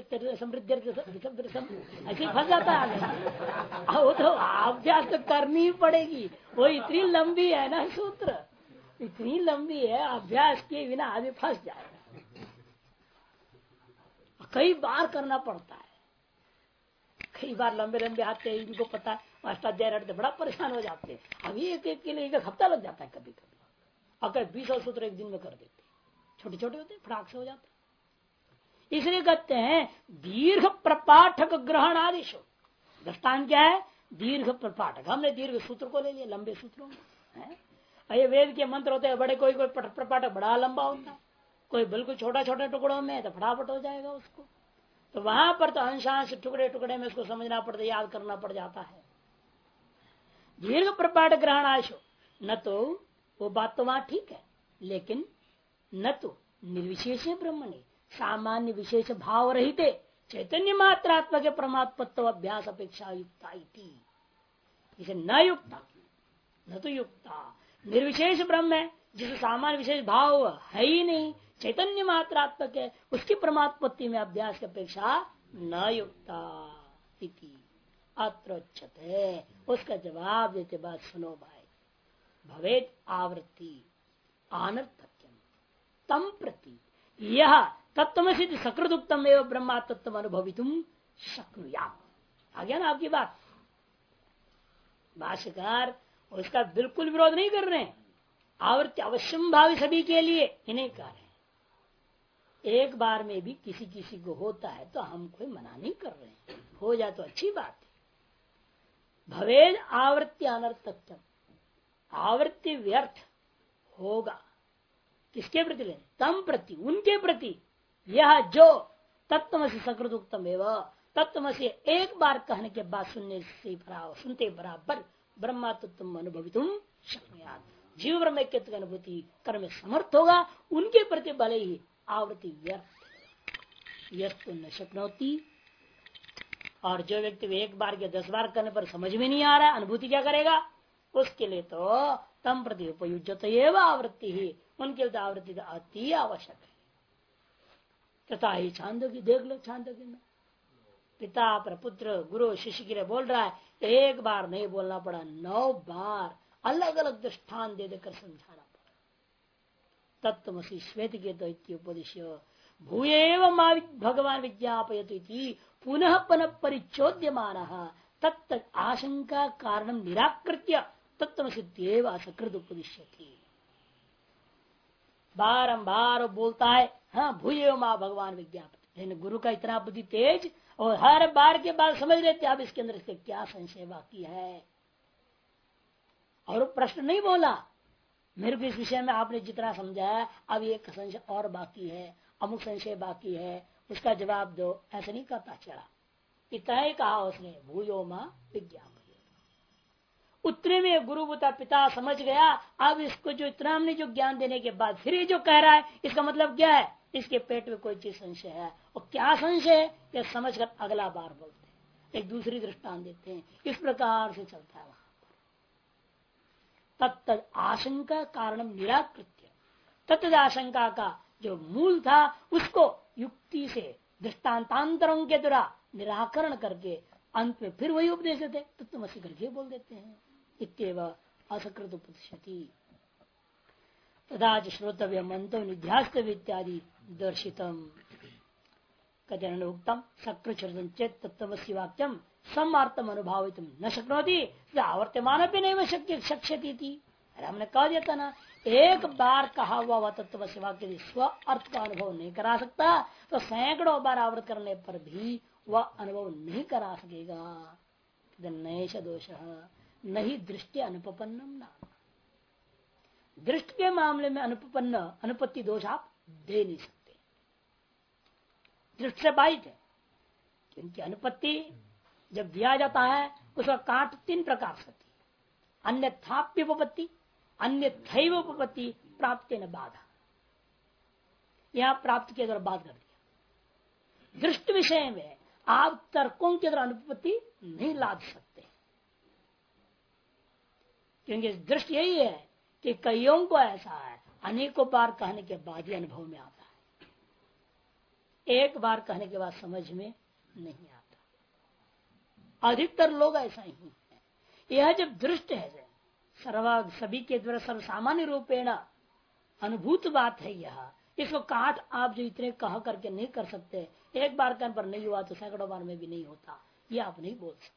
ऐसे फंस जाता है। अब वो तो अभ्यास तो करनी ही पड़ेगी, वो इतनी लंबी है ना सूत्र, इतनी लंबी है, अभ्यास के बिना आदमी फंस जाएगा। कई बार करना पड़ता है, कई बार लंबे लंबे आते हैं, इनको पता अष्टाध्याय रटते बड़ा परेशान हो जाते हैं। अभी एक के लिए एक हफ्ता लग जाता है कभी कभी, अगर 20 सूत्र एक दिन में कर देते, छोटे छोटे होते फटाक से हो जाते। इसलिए कहते हैं दीर्घ प्रपाठक ग्रहण आदेश। दृष्टांत क्या है, दीर्घ प्रपाठक, हमने दीर्घ सूत्र को ले लिया, लंबे सूत्रों में ये वेद के मंत्र होते हैं बड़े, कोई कोई प्रपाठक बड़ा लंबा होता है, कोई बिल्कुल छोटा छोटे टुकड़ों में, तो फटाफट हो जाएगा उसको। तो वहां पर तो अंशांश टुकड़े टुकड़े में उसको समझना पड़ता, याद करना पड़ जाता है। दीर्घ प्रपाठ ग्रहण आशो, न तो वो बात तो वहां ठीक है, लेकिन न तो निर्विशेष ब्रह्मणि सामान्य विशेष भाव रहते चैतन्य मात्रात्मक परमात्मत्व अभ्यास अपेक्षा युक्ता इसे न युक्ता, न तो युक्ता निर्विशेष ब्रह्म है जिसे सामान्य विशेष भाव है ही नहीं, चैतन्य मात्रात्मक है, उसकी परमात्मत्ति में अभ्यास की अपेक्षा न युक्ता इति अत्रोच्यते। उसका जवाब देते बात सुनो भाई, भवेत आवृत्ति अनर्थक्यम तम प्रति यह तत्वमसि सकृत उत्तम एवं ब्रह्मा तत्व अनुभवितुम शक्नुयात्। आ गया ना आपकी बात। भाष्यकार उसका बिल्कुल विरोध नहीं कर रहे हैं, आवृत्ति अवश्यम भावी सभी के लिए ही नहीं कह रहे। एक बार में भी किसी किसी को होता है तो हम कोई मना नहीं कर रहे हैं, हो जाए तो अच्छी बात है। भवेद आवृत्ति अनर्थक्यम, आवृत्ति व्यर्थ होगा किसके प्रति ले, तम प्रति उनके प्रति, यह जो तत्वमसि सकृत उत्तम एवं तत्वमसि एक बार कहने के बाद सुनने से सुनते बराबर ब्रह्मा तत्व अनुभवितुम शक्नुयात्, जीव ब्रह्मैक्यत्व की अनुभूति करने में समर्थ होगा, उनके प्रति भले ही आवृत्ति व्यर्थ न शक्नोती। और जो व्यक्ति एक बार के 10 बार करने पर समझ में नहीं आ रहा अनुभूति क्या करेगा, उसके लिए तो तम प्रति उपयुज्यत एवं आवृत्ति ही, उनके लिए आवृत्ति का अति आवश्यक है। तथा ही छांदोग्य देख लो, छांदोग्य में पिता पर पुत्र गुरु शिष्य के लिए बोल रहा है, एक बार नहीं बोलना पड़ा, 9 बार अलग अलग दृष्टान दे देकर समझाना पड़ा। तत्वमसि श्वेत के उपदेश भूयेव भगवान विज्ञापयति पुनः पुनः परिचोद्यमान तत्त आशंका कारण निराकृत्य तत्वमसित्येव असकृत उपदिश्यति। बारंबार बोलता है, हाँ भूयेव मां भगवान विज्ञापति, लेकिन गुरु का इतना बुद्धि तेज और हर बार के बाद समझ लेते अब इसके अंदर इसके क्या संशय बाकी है। और प्रश्न नहीं बोला, मेरे को इस विषय में आपने जितना समझाया अब एक संशय और बाकी है, अमुक संशय बाकी है, उसका जवाब दो, ऐसा नहीं करता चला। इतना ही कहा उसने, भूयो मां विज्ञापन। उतने में गुरु बुता पिता समझ गया, अब इसको जो इतना हमने जो ज्ञान देने के बाद फिर ये जो कह रहा है इसका मतलब क्या है, इसके पेट में कोई चीज संशय है, और क्या संशय है यह समझ कर अगला बार बोलते हैं, एक दूसरी दृष्टांत देते हैं। इस प्रकार से चलता है वहां पर। तत्त आशंका कारणम निराकृत्य, तत्त आशंका का जो मूल था उसको युक्ति से दृष्टांतांतरों के द्वारा निराकरण करके अंत में फिर वही उपदेश देते, तत्वमसि करके बोल देते हैं। इत्येव असकृत उपदिश्यति तदा श्रोतव्य मंतो निध्यास्त इत्यादि दर्शितम। कथन उक्तम सकृत चेत तत्वमसि वाक्यम समार्थम अनुभावित न शक्नोति आवर्तमान भी नहीं शक्ष्यति थी। अरे हमने कह दिया था ना, एक बार कहा हुआ वह तत्वमसि वाक्य स्व अर्थ का अनुभव नहीं करा सकता, तो सैकड़ों बार आवृत करने पर भी वह अनुभव नहीं करा सकेगा। नैष दोष नहीं दृष्टि अनुपन्नम नाम, दृष्टि के मामले में अनुपन्न अनुपत्ति दोष आप दे नहीं सकते, दृष्टि से बाधित है। क्योंकि अनुपत्ति जब दिया जाता है उसका काट 3 प्रकार से होती है, अन्यथाप्युपपत्ति, अन्यथैव उपपत्ति, प्राप्ति न बाधा। यहां प्राप्त के द्वारा बात कर दिया। दृष्टि विषय में आप तर्कों के द्वारा अनुपत्ति नहीं लाद सकते, क्योंकि दृष्टि यही है कि कईयों को ऐसा है अनेकों बार कहने के बाद ही अनुभव में आता है, एक बार कहने के बाद समझ में नहीं आता। अधिकतर लोग ऐसा ही है। यह जब दृष्टि है सर्व सभी के द्वारा सर्वसामान्य रूपेण अनुभूत बात है, यह इसको काट आप जो इतने कह करके नहीं कर सकते, एक बार कहने पर नहीं हुआ तो सैकड़ों बार में भी नहीं होता, ये आप नहीं बोल सकते।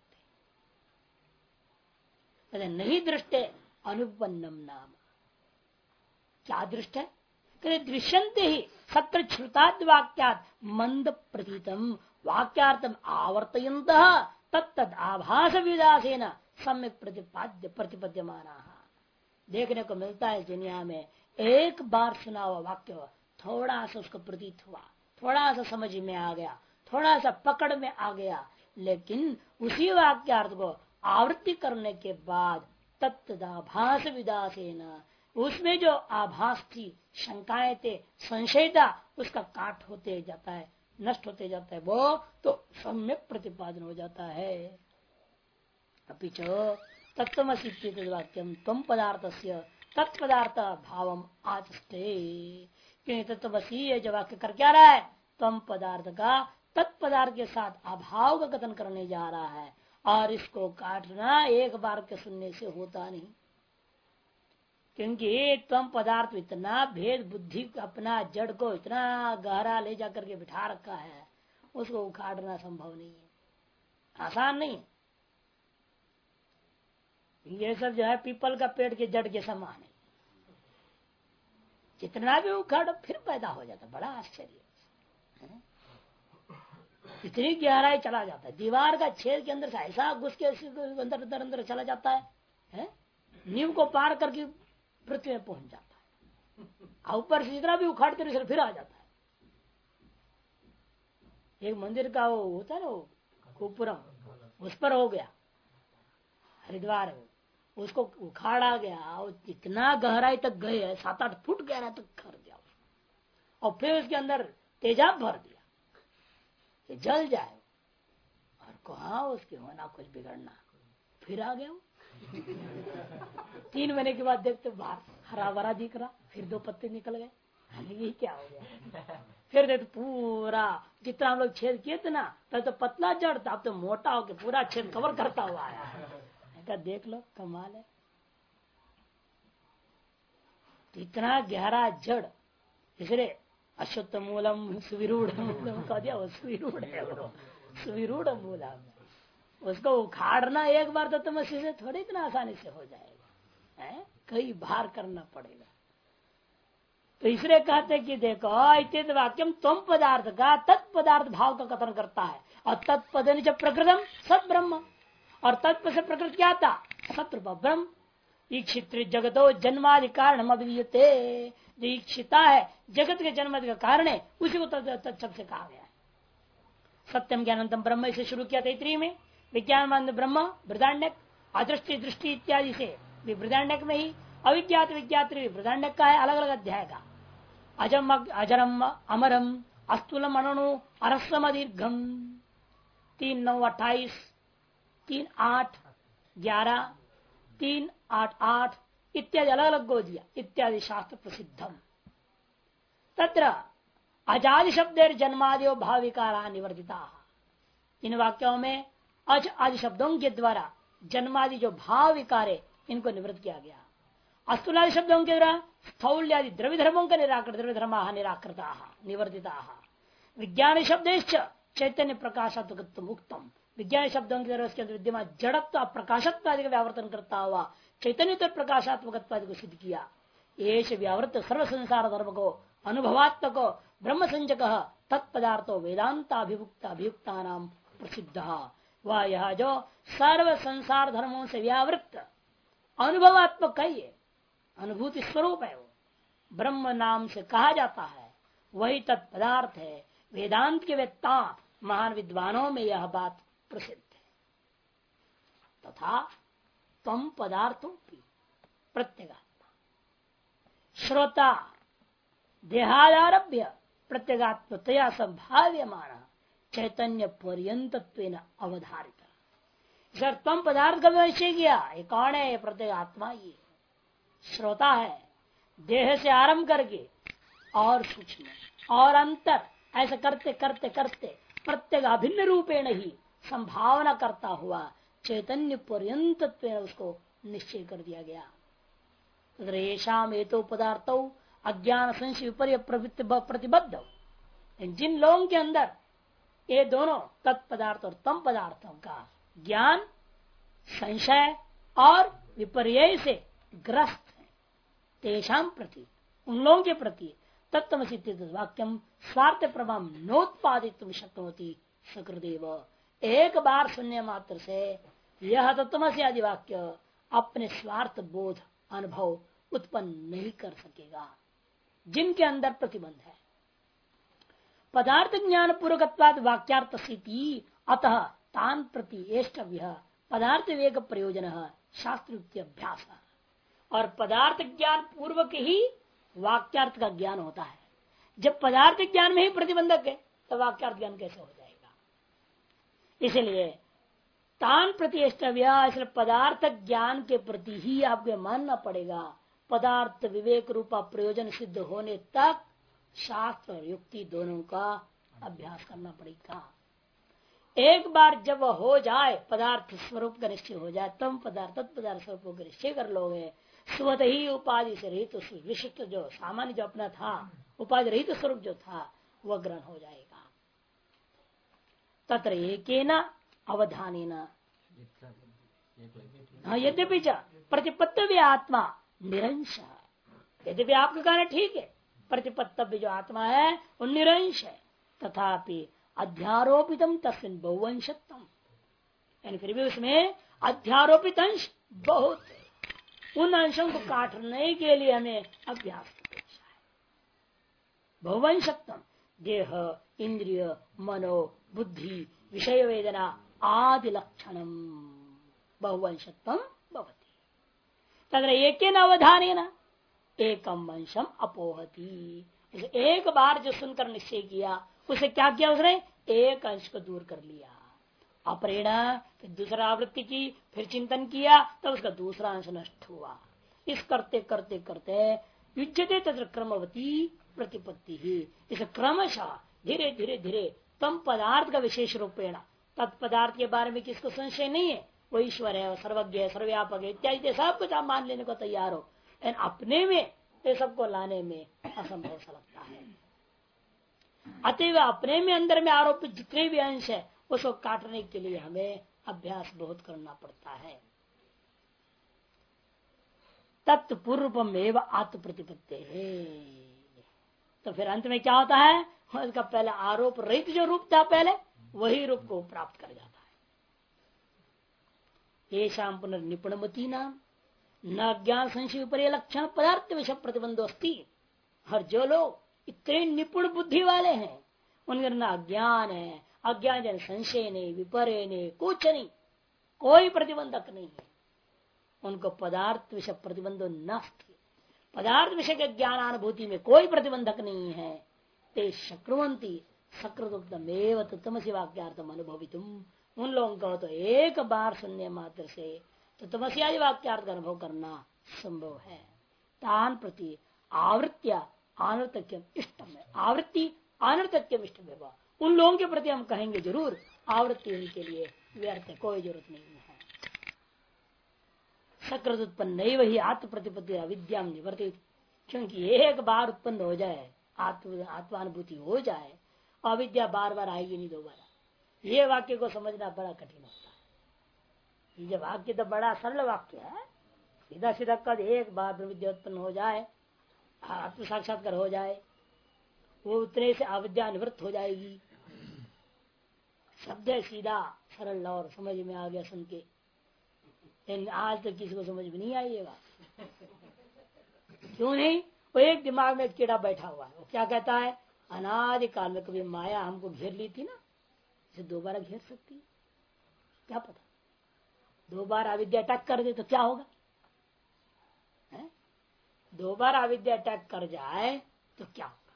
नहीं दृष्टे अनुपन्नम नाम, क्या दृष्ट है, दृश्यंते ही सत्र श्रुताद वाक्यात मंद प्रतीतम वाक्यार्थम आवर्तयंत तत्तद आभास विदासेन सम्यक प्रतिपाद्य प्रतिपद्यमाना। देखने को मिलता है दुनिया में, एक बार सुना हुआ वाक्य थोड़ा सा उसको प्रतीत हुआ, थोड़ा सा समझ में आ गया, थोड़ा सा पकड़ में आ गया, लेकिन उसी वाक्यार्थ को आवृत्ति करने के बाद तत्दाभास विदासेन, उसमें जो आभास थी, शंकाएं थे, संशय था, उसका काट होते जाता है, नष्ट होते जाता है, वो तो सम्यक प्रतिपादन हो जाता है। अपिच तत्वमसि वाक्यम तम पदार्थस्य तत्पदार्थ भावम आचष्टे। तत्वमसि जो वाक्य कर क्या रहा है, तम पदार्थ का तत्पदार्थ के साथ अभाव का कथन करने जा रहा है, और इसको काटना एक बार के सुनने से होता नहीं, क्योंकि तम पदार्थ इतना भेद बुद्धि अपना जड़ को इतना गहरा ले जाकर के बिठा रखा है, उसको उखाड़ना संभव नहीं है, आसान नहीं। ये सब जो है पीपल का पेड़ के जड़ के समान है, जितना भी उखाड़ो फिर पैदा हो जाता, बड़ा आश्चर्य है। इतनी गहराई चला जाता है, दीवार का छेद के अंदर से ऐसा घुस के अंदर अंदर अंदर चला जाता है, नींव को पार करके पृथ्वी में पहुंच जाता है, ऊपर से जितना भी उखाड़ते रहे फिर आ जाता है। एक मंदिर का वो होता है ना, गोपुरम, उस पर हो गया हरिद्वार में, उसको उखाड़ा गया, वो इतना गहराई तक गए, 7-8 फुट गहरा तक कर दिया उसको, और फिर उसके अंदर तेजाब भर दिया कि जल जाए, और कहा उसके होना कुछ बिगड़ना। फिर आ गया वो 3 महीने के बाद देखते बाहर हरा भरा दिख रहा, फिर 2 पत्ते निकल गए। ये क्या हो गया? फिर देखते पूरा जितना हम लोग छेद किए थे ना, तब तो पतला जड़ था, अब तो मोटा होकर पूरा छेद कवर करता हुआ आया। देख लो कमाल है, तो इतना गहरा जड़, इसलिए अशुद्ध मूलम सुविरूढ़ मूलम कह दिया, वो सुविरूढ़ है, वो सुविरूढ़ मूलम। उसको उखाड़ना एक बार तो तमस्या से थोड़ी इतना आसानी से हो जाएगा, कई बार करना पड़ेगा। तो इसलिए कहते कि देखो इत्यादि वाक्यम तुम पदार्थ का तत्पदार्थ भाव का कथन करता है, और तत्पद जब प्रकृतम सत ब्रह्म, और तत्प से प्रकृत क्या था? सत ब्रह्म। ईक्षित्र जगतो जन्मादि कारण अभिधीयते, जो ईक्षिता है जगत के जन्म का कारण है, उसी को तत्शब्द से कहा गया है। सत्यम ज्ञानंतम ब्रह्म से शुरू किया तैतरीय में, विज्ञान ब्रह्म बृदान्यक, अदृष्टि दृष्टि इत्यादि से भी बृदान्यक में ही, अविज्ञात विज्ञात बृदान्यक का है, अलग अलग अध्याय का। अजम अजरम अमरम अस्तुलम अनु अरस्वम दीर्घम 3, 9, 28, 3, 8, 11, 3, 8, 8 इत्यादि अलग अलग गोदिया इत्यादि शास्त्र प्रसिद्धम। तत्र अजादि शब्द जन्मादि भाव विकारा निवर्तिता। इन वाक्यों में अज आदि शब्दों के द्वारा जन्मादि जो भाव विकार है इनको निवृत्त किया गया। अस्तुलादि शब्दों के द्वारा स्थौल्यादि द्रव्य धर्मों का निराकृत, द्रव्य धर्मा निराकृता निवर्तिता। विज्ञान शब्द चैतन्य प्रकाशात्मक मुक्तम, विज्ञान शब्दों के द्वारा उसके विद्यमान जड़त्व प्रकाशत्व आदि का व्यावर्तन करता हुआ चैतन्य तो प्रकाशात्मक को सिद्ध किया। एष व्यावृत सर्व संसार धर्म को अनुभवात्मक ब्रह्म संजक तत्पदार्थो वेदांताभिमुक्त अभियुक्ता नाम प्रसिद्ध। वह यह जो सर्व संसार धर्मों से व्यावृत अनुभवात्मक है, अनुभूति स्वरूप है, वो ब्रह्म नाम से कहा जाता है, वही तत्पदार्थ है। वेदांत के वेत्ता महान विद्वानों में यह बात प्रसिद्ध है। तथा तम पदार्थों की प्रत्यगात्मा श्रोता देहादारभ्य प्रत्यगात्मतया संभाव्यमान चैतन्य पर्यंतत्वेन अवधारित। सर तम पदार्थ का विषय किया, ये कौन है? प्रत्यगात्मा ये श्रोता है, देह से आरंभ करके और सूक्ष्म और अंतर ऐसा करते करते करते प्रत्येक अभिन्न रूपेण ही संभावना करता हुआ चैतन्य पर्यंत उसको निश्चय कर दिया गया। येषाम एतो पदार्थो अज्ञान संशय विपर्य प्रतिबद्ध, जिन लोगों के अंदर ये दोनों तत्पदार्थ और तम पदार्थों का ज्ञान संशय और विपर्य से ग्रस्त है, तेषाम प्रति उन लोगों के प्रति तत्वमसि वाक्यम स्वार्थ प्रभाव नोत्पादित शक्नोति सकृदेव। एक बार सुनने मात्र से यह तत्वमसि आदि वाक्य अपने स्वार्थ बोध अनुभव उत्पन्न नहीं कर सकेगा जिनके अंदर प्रतिबंध है। पदार्थ ज्ञान पूर्वकत्वाद वाक्यार्थ स्थिति, अतः तान प्रति एष्टव्य पदार्थ वेग प्रयोजन शास्त्र अभ्यास। और पदार्थ ज्ञान पूर्वक ही वाक्यार्थ का ज्ञान होता है। जब पदार्थ ज्ञान में ही प्रतिबंधक है तो वाक्यार्थ ज्ञान कैसे हो जाएगा? इसलिए तान प्रति पदार्थ ज्ञान के प्रति ही आपको मानना पड़ेगा। पदार्थ विवेक रूपा प्रयोजन सिद्ध होने तक शास्त्र और युक्ति दोनों का अभ्यास करना पड़ेगा। एक बार जब हो जाए पदार्थ स्वरूप का निश्चय हो जाए, तब पदार्थ तत्पदार्थ स्वरूप का निश्चय कर लोगे, स्वत ही उपाधि से रहित विशिष्ट जो सामान्य जो अपना था उपाधि रहित स्वरूप जो था वह ग्रहण हो जाएगा। तत्र एकेन अवधानेन यद्यपि प्रतिपत्तव्य आत्मा निरंश, यद्यपि आपका कहना ठीक है, प्रतिपत्तव्य जो आत्मा है वो निरंश है, तथापि अध्यारोपितम तस्मिन् बहुवंशत्वम, यानी फिर भी उसमें अध्यारोपित अंश बहुत है। उन अंशों को काटने के लिए हमें अभ्यास करना है। बहुवंशत्वम देह इंद्रिय मनो बुद्धि विषय वेदना आदि लक्षणम बहुवंशत्वम भवति। तद एक अवधान न एकम वंशम अपोहति। एक बार जो सुनकर निश्चय किया उसे क्या किया, उसने एक अंश को दूर कर लिया। अप्रेणा फिर दूसरा आवृत्ति की, फिर चिंतन किया, तब उसका दूसरा अंश नष्ट हुआ। इस करते करते करते युज्यते तत्र क्रमवती प्रतिपत्ति ही। इस क्रमशः धीरे धीरे धीरे तम पदार्थ का विशेष रूपेण, तत्पदार्थ के बारे में किसको संशय नहीं है, वो ईश्वर है, सर्वज्ञ है, सर्वव्यापक है इत्यादि सब कुछ आप मान लेने को तैयार हो, लेकिन अपने में ये सबको लाने में असंभव सा लगता है। अतएव अपने में अंदर में आरोपित जितने भी अंश है उसको काटने के लिए हमें अभ्यास बहुत करना पड़ता है। तत्पूर्वम एवं आत्म प्रतिपत्ति है। तो फिर अंत में क्या होता है, उसका पहले आरोप रहित जो रूप था पहले वही रूप को प्राप्त कर जाता है। ये शाम पुनर्निपुणमती नाम न ज्ञान संशय पर लक्षण पदार्थ विषय प्रतिबंधोस्ती। हर जो लोग इतने निपुण बुद्धि वाले हैं उनके न अज्ञान है, अज्ञान जन संशय नहीं, विपर्य नहीं, कुछ नहीं, कोई प्रतिबंधक नहीं है उनको। पदार्थ विषय प्रतिबंधो नास्ति, पदार्थ विषय के ज्ञानानुभूति में कोई प्रतिबंधक नहीं है। ते शक्रुवंती सकृतमेव तमसी वाक्यार्थम अनुभवितुम। उन लोगों को तो एक बार सुनने मात्र से तो तमसी आदि वाक्यार्थ का अनुभव करना संभव है। तान प्रति आवृत्तिया अनर्थक्यम इष्टम है। आवृत्ति अनर्थक्यम इष्टम है, उन लोगों के प्रति हम कहेंगे जरूर, आवृत्ति उनके लिए व्यर्थ है, कोई जरूरत नहीं है। सकृत उत्पन्न नहीं वही आत्म प्रतिपत्ति अविद्या निवर्तित। क्योंकि एक बार उत्पन्न हो जाए, आत्मानुभूति हो जाए, अविद्या बार बार आएगी नहीं दोबारा। ये वाक्य को समझना बड़ा कठिन होता है। ये वाक्य तो बड़ा सरल वाक्य है, सीधा सीधा कद एक बार विद्या उत्पन्न हो जाए, आत्म साक्षात्कार हो जाए, वो उतने से अविद्या निवृत्त हो जाएगी। शब्द है सीधा सरल और समझ में आ गया सुन के, लेकिन आज तक किसी को समझ में नहीं आई ये बात। क्यों नहीं, वो एक दिमाग में कीड़ा बैठा हुआ है, वो क्या कहता है, अनादिकाल में कभी माया हमको घेर ली थी ना, इसे दोबारा घेर सकती है क्या पता। दो बार अविद्या अटैक कर दे तो क्या होगा, दो बार अविद्या अटैक कर जाए तो क्या होगा।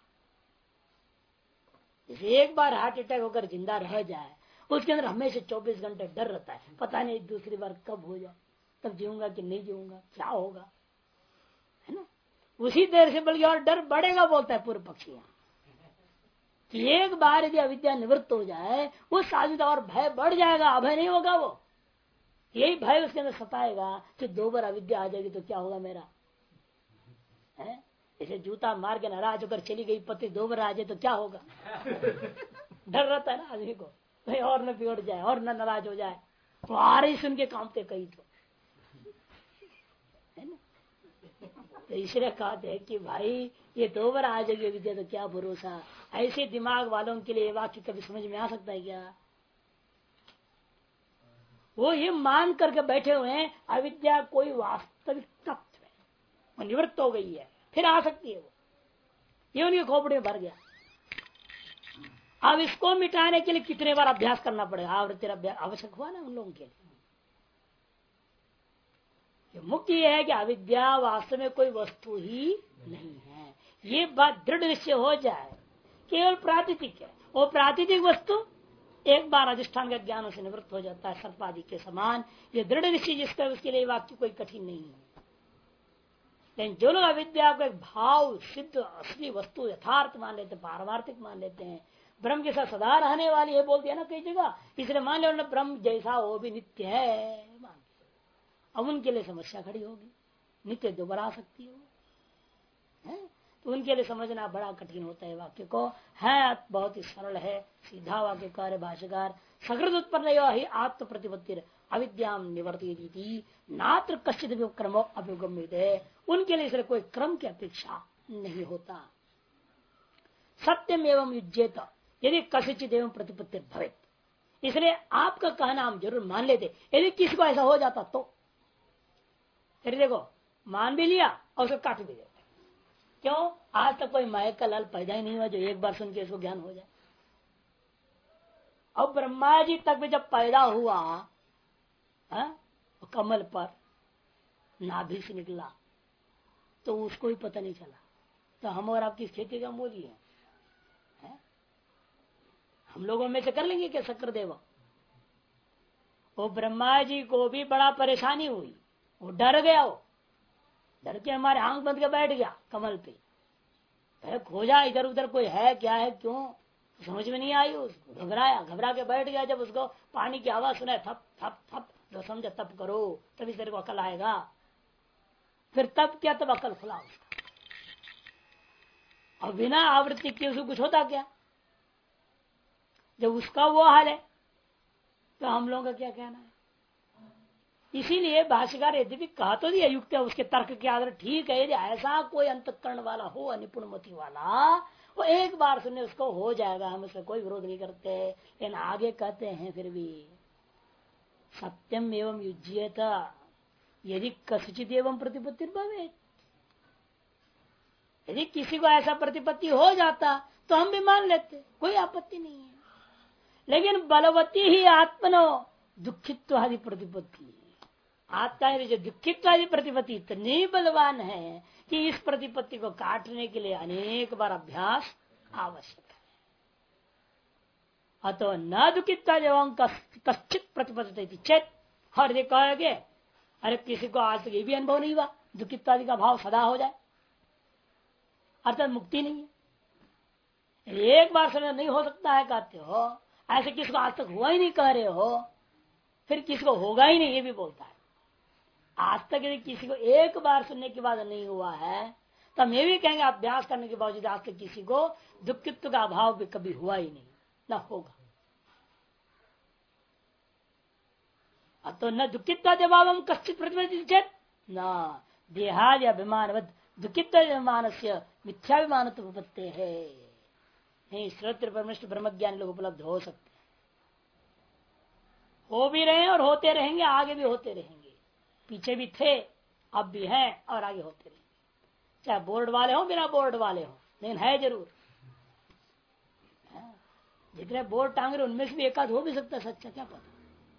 एक बार हार्ट अटैक होकर जिंदा रह जाए, उसके अंदर हमेशा 24 घंटे डर रहता है, पता नहीं दूसरी बार कब हो जाए, तब जीऊंगा कि नहीं जीऊंगा, क्या होगा, है ना। उसी देर से बल्कि और डर बढ़ेगा बोलता है पूर्व पक्षी कि एक बार यदि अविद्या निवृत्त हो जाए उस आदमी का और भय बढ़ जाएगा, अभय नहीं होगा वो, यही भय उसके अंदर सताएगा कि दो बार अविद्या आ जाएगी तो क्या होगा मेरा, है। इसे जूता मार के नाराज होकर चली गई पत्नी दो बार आ जाए तो क्या होगा। डर रहता है ना आदमी को, कहीं और न बिगड़ जाए और न नाराज हो जाए, तो आ रही सुन के कामते कहीं तो, है ना। तो इसलिए कहते हैं कि भाई ये दो बार आ जाएगी विद्या तो क्या भरोसा। ऐसे दिमाग वालों के लिए वाक्य कभी समझ में आ सकता है क्या। वो ये मान करके बैठे हुए हैं अविद्या कोई वास्तविक तत्व है, वो निवृत्त हो गई है, फिर आ सकती है वो, ये उनके खोपड़े में भर गया। अब इसको मिटाने के लिए कितने बार अभ्यास करना पड़ेगा, आवृत्ति अभ्यास आवश्यक हुआ ना उन लोगों के लिए। मुख्य यह है कि अविद्या वास्तव में कोई वस्तु ही नहीं है, ये बात दृढ़ निश्चय हो जाए, केवल प्रातीतिक है। वो प्रातीतिक वस्तु एक बार अधिष्ठान का ज्ञान से निवृत्त हो जाता है, सर्पादि के समान। ये दृढ़ निश्चय जिसका उसके लिए वाक्य कोई कठिन नहीं है। लेकिन जो लोग अविद्या को एक भाव सिद्ध असली वस्तु यथार्थ मान लेते, पारमार्थिक मान लेते हैं, ब्रह्म के साथ सदा रहने वाली है बोलते हैं ना कई जगह, इसलिए मान लो ब्रह्म जैसा वो भी नित्य है मान, अब उनके लिए समस्या खड़ी होगी, नित्य दोबारा आ सकती है, तो उनके लिए समझना बड़ा कठिन होता है वाक्य को। है बहुत ही सरल है, सीधा वाक्य कार्य भाष्यकार सकृत उत्पन्न ही आत्म प्रतिपत्ति अविद्याम निवर्ती नात्र कश्चित क्रमो अभिगम्य, उनके लिए इसलिए कोई क्रम की अपेक्षा नहीं होता। सत्यम एवं युज्येत यदि कसिचित एवं प्रतिपत्ति भवे, इसलिए आपका कहना हम जरूर मान लेते, यदि किसी को ऐसा हो जाता तो फिर देखो मान भी लिया और उसको काट भी देते। क्यों, आज तक कोई माया का लाल पैदा ही नहीं हुआ जो एक बार सुन के इसको ज्ञान हो जाए। अब ब्रह्मा जी तक भी जब पैदा हुआ कमल पर, नाभि से निकला तो उसको ही पता नहीं चला, तो हम और आपकी खेती का मूल्य है? हम लोगों में से कर लेंगे क्या शक्र देव? वो ब्रह्मा जी को भी बड़ा परेशानी हुई, वो डर गया, वो डर के हमारे आंख बंद के बैठ गया कमल पे, खोजा इधर उधर कोई है क्या है क्यों, समझ में नहीं आई, उसको घबराया, घबरा के बैठ गया। जब उसको पानी की आवाज सुना, थप थप थप, तो समझा तब करो तभी तेरे को अकल आएगा। फिर तब क्या, तब अकल खुला उसका। और बिना आवृत्ति के उसको कुछ होता क्या? जब उसका वो हाल है तो हम लोगों का क्या कहना है? इसीलिए भाष्यकार यदि भी कहा तो दिया युक्त है, उसके तर्क के आधार ठीक है। यदि ऐसा कोई अंतःकरण वाला हो, अनिपुण मति वाला, वो एक बार सुनने उसको हो जाएगा, हम उसका कोई विरोध नहीं करते। लेकिन आगे कहते हैं फिर भी सत्यम एवं युज्येत यदि कसिचित एवं प्रतिपत्ति भवेत, यदि किसी को ऐसा प्रतिपत्ति हो जाता तो हम भी मान लेते, कोई आपत्ति नहीं है। लेकिन बलवती ही आत्मनो दुखित्व आदि प्रतिपत्ति, आत्मा जो दुखित्व आदि प्रतिपत्ति इतनी बलवान है कि इस प्रतिपत्ति को काटने के लिए अनेक बार अभ्यास आवश्यक है। अतो न दुखित्व एवं कश्चित प्रतिपत्ति चेत, और ये कहोगे अरे किसी को आज तक ये भी अनुभव नहीं हुआ दुखित्वादि का भाव सदा हो जाए, अर्थात मुक्ति नहीं है। एक बार समय नहीं हो सकता है कहते हो, ऐसे किसी को आज तक हुआ ही नहीं कह रहे हो, फिर किसी को होगा ही नहीं ये भी बोलता है। आज तक यदि किसी को एक बार सुनने के बाद नहीं हुआ है तो हम ये भी कहेंगे अभ्यास करने के बावजूद आज तक किसी को दुखित्व का अभाव भी कभी हुआ ही नहीं, न होगा। तो न दुखित्वादि अभाव हम कश्चित प्रतिपत्ति चेत न देहादि अभिमान दुखित्वाभिमान से मिथ्याभिमान तो उपत्ति है। नहीं, श्रोत्र परमेश्वर ब्रह्मज्ञान लोग उपलब्ध हो सकते हैं, हो भी रहे हैं और होते रहेंगे, आगे भी होते रहेंगे। पीछे भी थे, अब भी हैं और आगे होते रहेंगे, चाहे बोर्ड वाले हो बिना बोर्ड वाले हो, लेकिन है जरूर। जितने बोर्ड टांग रहे उनमें से भी एकाध हो भी सकता है सच्चा, क्या पता।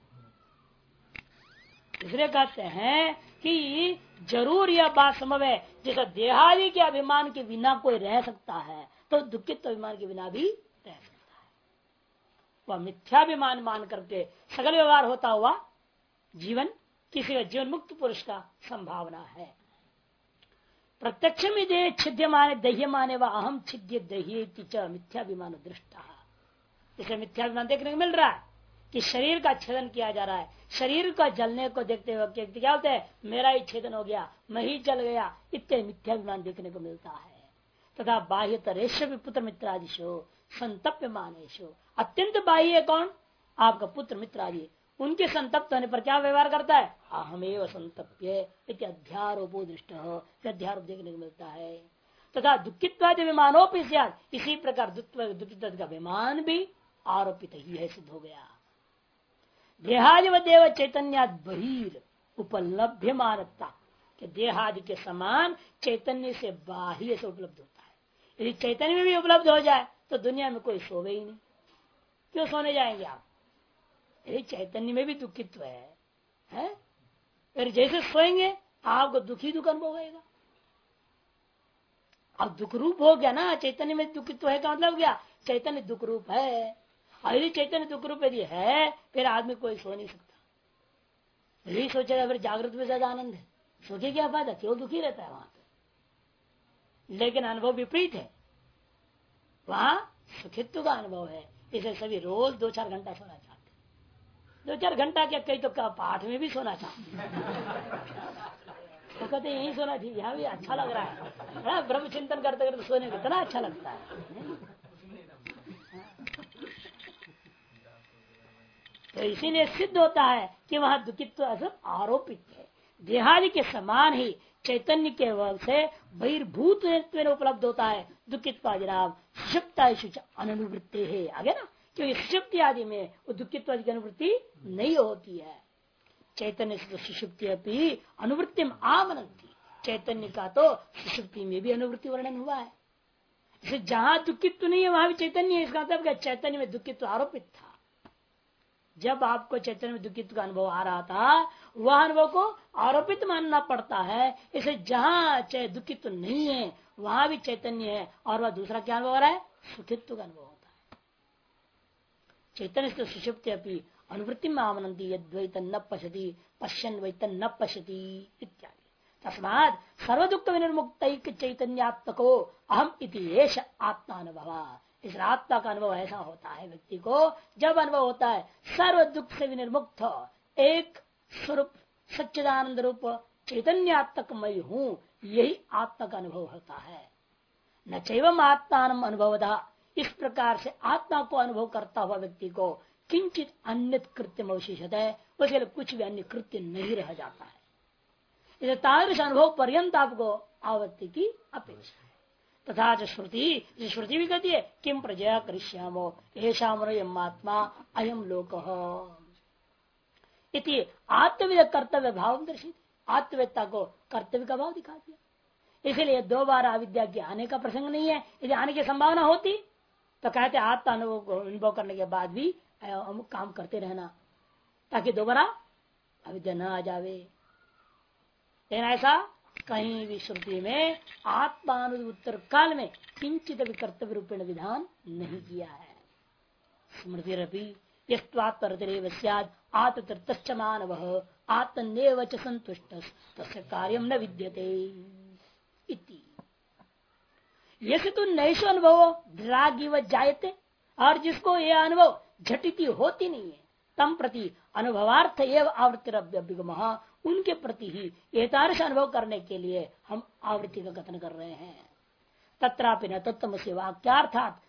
इसलिए कहते हैं कि जरूर यह बात संभव है, जैसा देहादि के अभिमान के बिना कोई रह सकता है तो दुखित अभिमान के बिना भी रह सकता है। वह मिथ्याभिमान मान करके सकल व्यवहार होता हुआ जीवन, किसी का जीवन मुक्त पुरुष का संभावना है। प्रत्यक्ष में दे छिद्य माने दह्य माने व अहम छिद्य दह्य मिथ्याभिमान दृष्टा, इसे मिथ्याभिमान देखने को मिल रहा है कि शरीर का छेदन किया जा रहा है। शरीर का जलने को देखते हुए व्यक्ति क्या होता है, मेरा ही छेदन हो गया, मैं ही जल गया, इतने मिथ्याभिमान देखने को मिलता है। तथा बाह्य तरेश पुत्र मित्रादिशो संतप्य मानेशो, अत्यंत बाह्य कौन, आपका पुत्र मित्र आदि, उनके संतप्त होने पर क्या व्यवहार करता है, अहमेव संतप्य अध्यारोपो दृष्ट, अध्यारोप देखने को मिलता है। तथा दुखित्वादि विमानोपि स्यात्, इसी प्रकार दुखित्व का विमान भी आरोपित ही है, सिद्ध हो गया। देहादि व देव चैतन्य बहिर उपलब्ध मानता, कि देहादि के समान चैतन्य से बाह्य से उपलब्ध होता है। यदि चैतन्य में भी उपलब्ध हो जाए तो दुनिया में कोई सोवे ही नहीं, क्यों सोने जाएंगे आप? यदि चैतन्य में भी दुखित्व है? फिर जैसे सोएंगे आपको दुखी दुख अनुभव होगा। अब दुख रूप हो गया ना, चैतन्य में दुखित्व है का मतलब क्या, चैतन्य दुख रूप है। और यदि चैतन्य दुख रूप यदि है फिर आदमी कोई सो नहीं सकता। यही सोचेगा फिर जागृत में ज्यादा आनंद है, सो के क्या फायदा, क्यों दुखी रहता है वहां पे। लेकिन अनुभव विपरीत है, वहां सुखित्व का अनुभव है। इसे सभी रोज 2-4 घंटा सोना चाहते, 2-4 घंटा क्या, कई तो पाठ में भी सोना चाहते तो कहते यही सोना ठीक, यहाँ भी अच्छा लग रहा है, ब्रह्म चिंतन करते करते सोने में कितना अच्छा लगता है। तो इसीलिए सिद्ध होता है कि वहां दुखित्व आरोपित है। देहादि के समान ही चैतन्य के बल से बहिर्भूत उपलब्ध होता है दुखित्वादिराव सुषुप्तादिषु अनुवृत्ति है। आगे ना, क्योंकि सुषुप्ति आदि में वो दुखित्वादि की अनुवृत्ति नहीं होती है। चैतन्य से तो सुषुप्ति अपनी अनुवृत्ति में आमनती, चैतन्य का तो सुषुप्ति में भी अनुवृत्ति वर्णन हुआ है। इसे जहां दुखित्व नहीं है वहां भी चैतन्य है, इसका मतलब क्या, चैतन्य में दुखित्व आरोपित था, जब आपको चैतन्य में दुखित्व का अनुभव आ रहा था, वह अनुभव को आरोपित मानना पड़ता है। इसे जहां चाहे दुखित्व नहीं है वहां भी चैतन्य है, और वह दूसरा क्या अनुभव हो रहा है? सुखित्व का अनुभव होता है। चैतन्य से सुषुप्ति अपनी अनुवृत्ति में आमनंती यद्वैत न पश्यति पश्यन वैत न पश्यति इत्यादि। तस्मात् सर्व दुख विनिर्मुक्त चैतन्यात्मको अहम इति एष आत्मानुभव। इस आत्मा का अनुभव ऐसा होता है व्यक्ति को, जब अनुभव होता है सर्व दुख से विनिर्मुक्त एक स्वरूप सच्चिदानंद रूप चैतन्यात्मक मैं हूँ, यही आत्मा का अनुभव होता है। न चैवम आत्मान अनुभवदा, इस प्रकार से आत्मा को अनुभव करता हुआ व्यक्ति को किंचित अन्य कृत्य अवशिष्ट है, उसके लिए कुछ भी अन्य कृत्य नहीं रह जाता है। इसे तादृश अनुभव पर्यंत आपको आवृत्ति की अपेक्षा है। तथा श्रुति श्रुति भी कहती है किम प्रजया करिष्यामो एषाम आत्मा अयम लोक इति आत्मविद कर्तव्य भाव दर्शित। आत्मवेत्ता को कर्तव्य का भाव दिखा दिया। इसलिए दो बार अविद्या के आने का प्रसंग नहीं है। यदि आने की संभावना होती तो कहते आत्मा अनुभव करने के बाद भी काम करते रहना, ताकि दोबारा अविद्या न आ जावे। लेकिन ऐसा कहीं भी श्रुति में आत्मानुत्तर काल में किंचित भी कर्तव्य रूपेण विधान नहीं किया है। स्मृतिरपि यस्त्वात्मरतिरेव स्यात् आत्मतृप्तश्च मानवः आत्मनेव च संतुष्टः तस्य कार्यं न विद्यते इति। यसे तो नैष अनुभव ड्रागिव जायते, और जिसको यह अनुभव झटिति होती नहीं है, तम प्रति अनुभवार्थ एवं आवृत्तिरभ्यभिगम, उनके प्रति ही एतादृश अनुभव करने के लिए हम आवृत्ति का कथन कर रहे हैं। तत्रापि न तत्व से वाक्यार्थात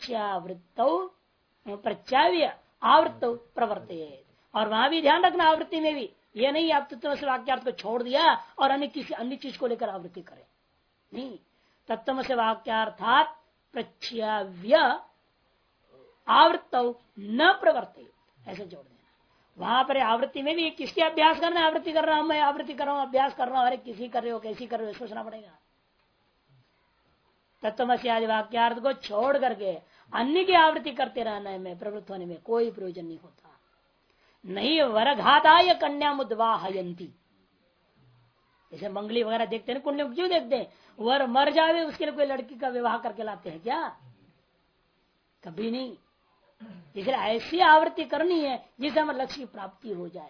प्रत्याव्य आवृत्त प्रवर्ते। और वहां भी ध्यान रखना, आवृत्ति में भी यह नहीं आप तत्व से वाक्यार्थ को छोड़ दिया और अन्य किसी अन्य चीज को लेकर आवृत्ति करें, नहीं। तत्व से वाक्यार्थात प्रत्याव्य आवृत्त न प्रवर्ते, ऐसे जोड़ देना। वहां पर आवृत्ति में भी किसकी अभ्यास करना है? आवृत्ति कर रहा हूं मैं, आवृत्ति कर रहा हूं, अभ्यास कर रहा हूं, अरे किसी कर रहे हो कैसी कर रहे हो सोचना पड़ेगा। तत्वमसि आदि वाक्यार्थ को छोड़ करके अन्य की आवृत्ति करते रहने में प्रवृत्त होने में कोई प्रयोजन नहीं होता। नहीं वरघाताय कन्या मुद्वाहयंती, जैसे मंगली वगैरह देखते हैं, कुंडली क्यों देखते हैं? वर मर जावे उसके लिए कोई लड़की का विवाह करके लाते हैं क्या? कभी नहीं। इसलिए ऐसी आवृत्ति करनी है जिससे हमें लक्ष्य की प्राप्ति हो जाए।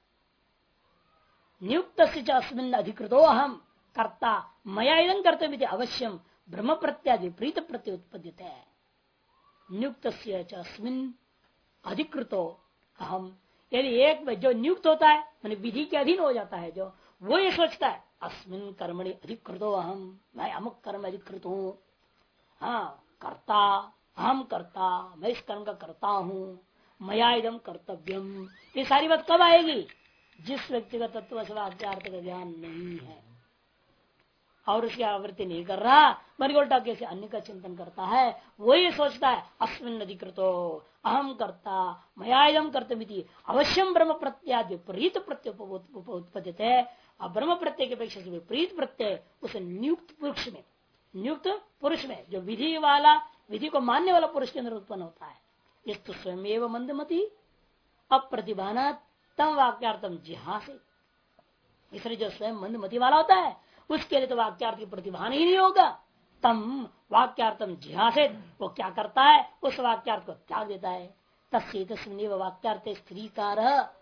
नियुक्त अस्मिन् अधिकृतो अहम कर्ता मया इदं कर्तव्य अवश्यम ब्रह्म प्रत्यादि प्रीत प्रत्यय उत्पद्यते है। नियुक्त अस्मिन् अधिकृतो अहम, यदि एक जो नियुक्त होता है मैंने विधि के अधीन हो जाता है, जो वो ये सोचता है अस्मिन् कर्मणि अधिकृतो अहम, मैं अमुक कर्म अधिकृत हूँ, हाँ कर्ता हम करता, मैं इस कर्म का करता हूँ, मया इदम कर्तव्यम, ये सारी बात कब आएगी? जिस व्यक्ति का तत्व से वाक्यार्थ का ज्ञान नहीं है और उसकी आवृत्ति नहीं कर रहा, बल्कि उल्टा कैसे अन्य का चिंतन करता है, वो ये सोचता है अस्मिन् अधिकृतो अहम करता मया इदम कर्तव्य अवश्यम ब्रह्म प्रत्याद विपरीत प्रत्यय उत्पद्यते। अब ब्रह्म प्रत्यय की अपेक्षा से विपरीत प्रत्यय उस नियुक्त पुरुष में जो विधि वाला, विधि को मानने वाला पुरुष के अंदर उत्पन्न होता है। इस तो स्वयं एवं मंदमति अप्रतिभाना तम वाक्यार्थम जिहासे, इसलिए जो स्वयं मंदमति वाला होता है उसके लिए तो वाक्यार्थ की प्रतिभान ही नहीं होगा। तम वाक्यार्थम जिहासे, वो क्या करता है? उस वाक्यार्थ को त्याग देता है। तस्य तस्मिन्नेव वाक्यार्थ स्त्रीकार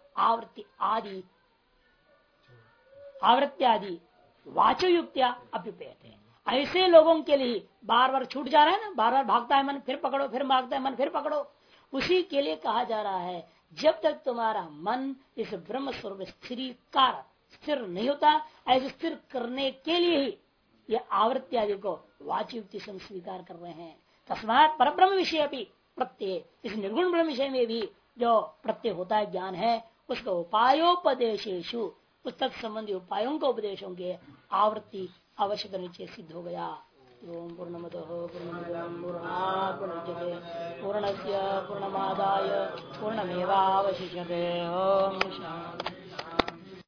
आवृत्ति आदि वाचो युक्त्या अभ्युपेयते। ऐसे लोगों के लिए बार बार छूट जा रहा है ना, बार बार भागता है मन, फिर पकड़ो, फिर भागता है मन, फिर पकड़ो, उसी के लिए कहा जा रहा है जब तक तुम्हारा मन इस ब्रह्म स्वरूप स्थिर नहीं होता, ऐसे स्थिर करने के लिए ही ये आवृत्ति आदि को वाची युक्ति से स्वीकार कर रहे हैं। तस्मात् पर ब्रह्म विषय भी प्रत्यय, इस निर्गुण ब्रह्म विषय में भी जो प्रत्यय होता है ज्ञान है, उसका उपायोपदेशेषु, उस तक संबंधी उपायों को उपदेशों के आवृत्ति आवश्यक नीचे सिद्ध हो गया। ओम पूर्णमदः पूर्णमिदं पूर्णात् पूर्णमुदच्यते पूर्णस्य पूर्णमादाय पूर्णमेवावशिष्यते। ओम शांति।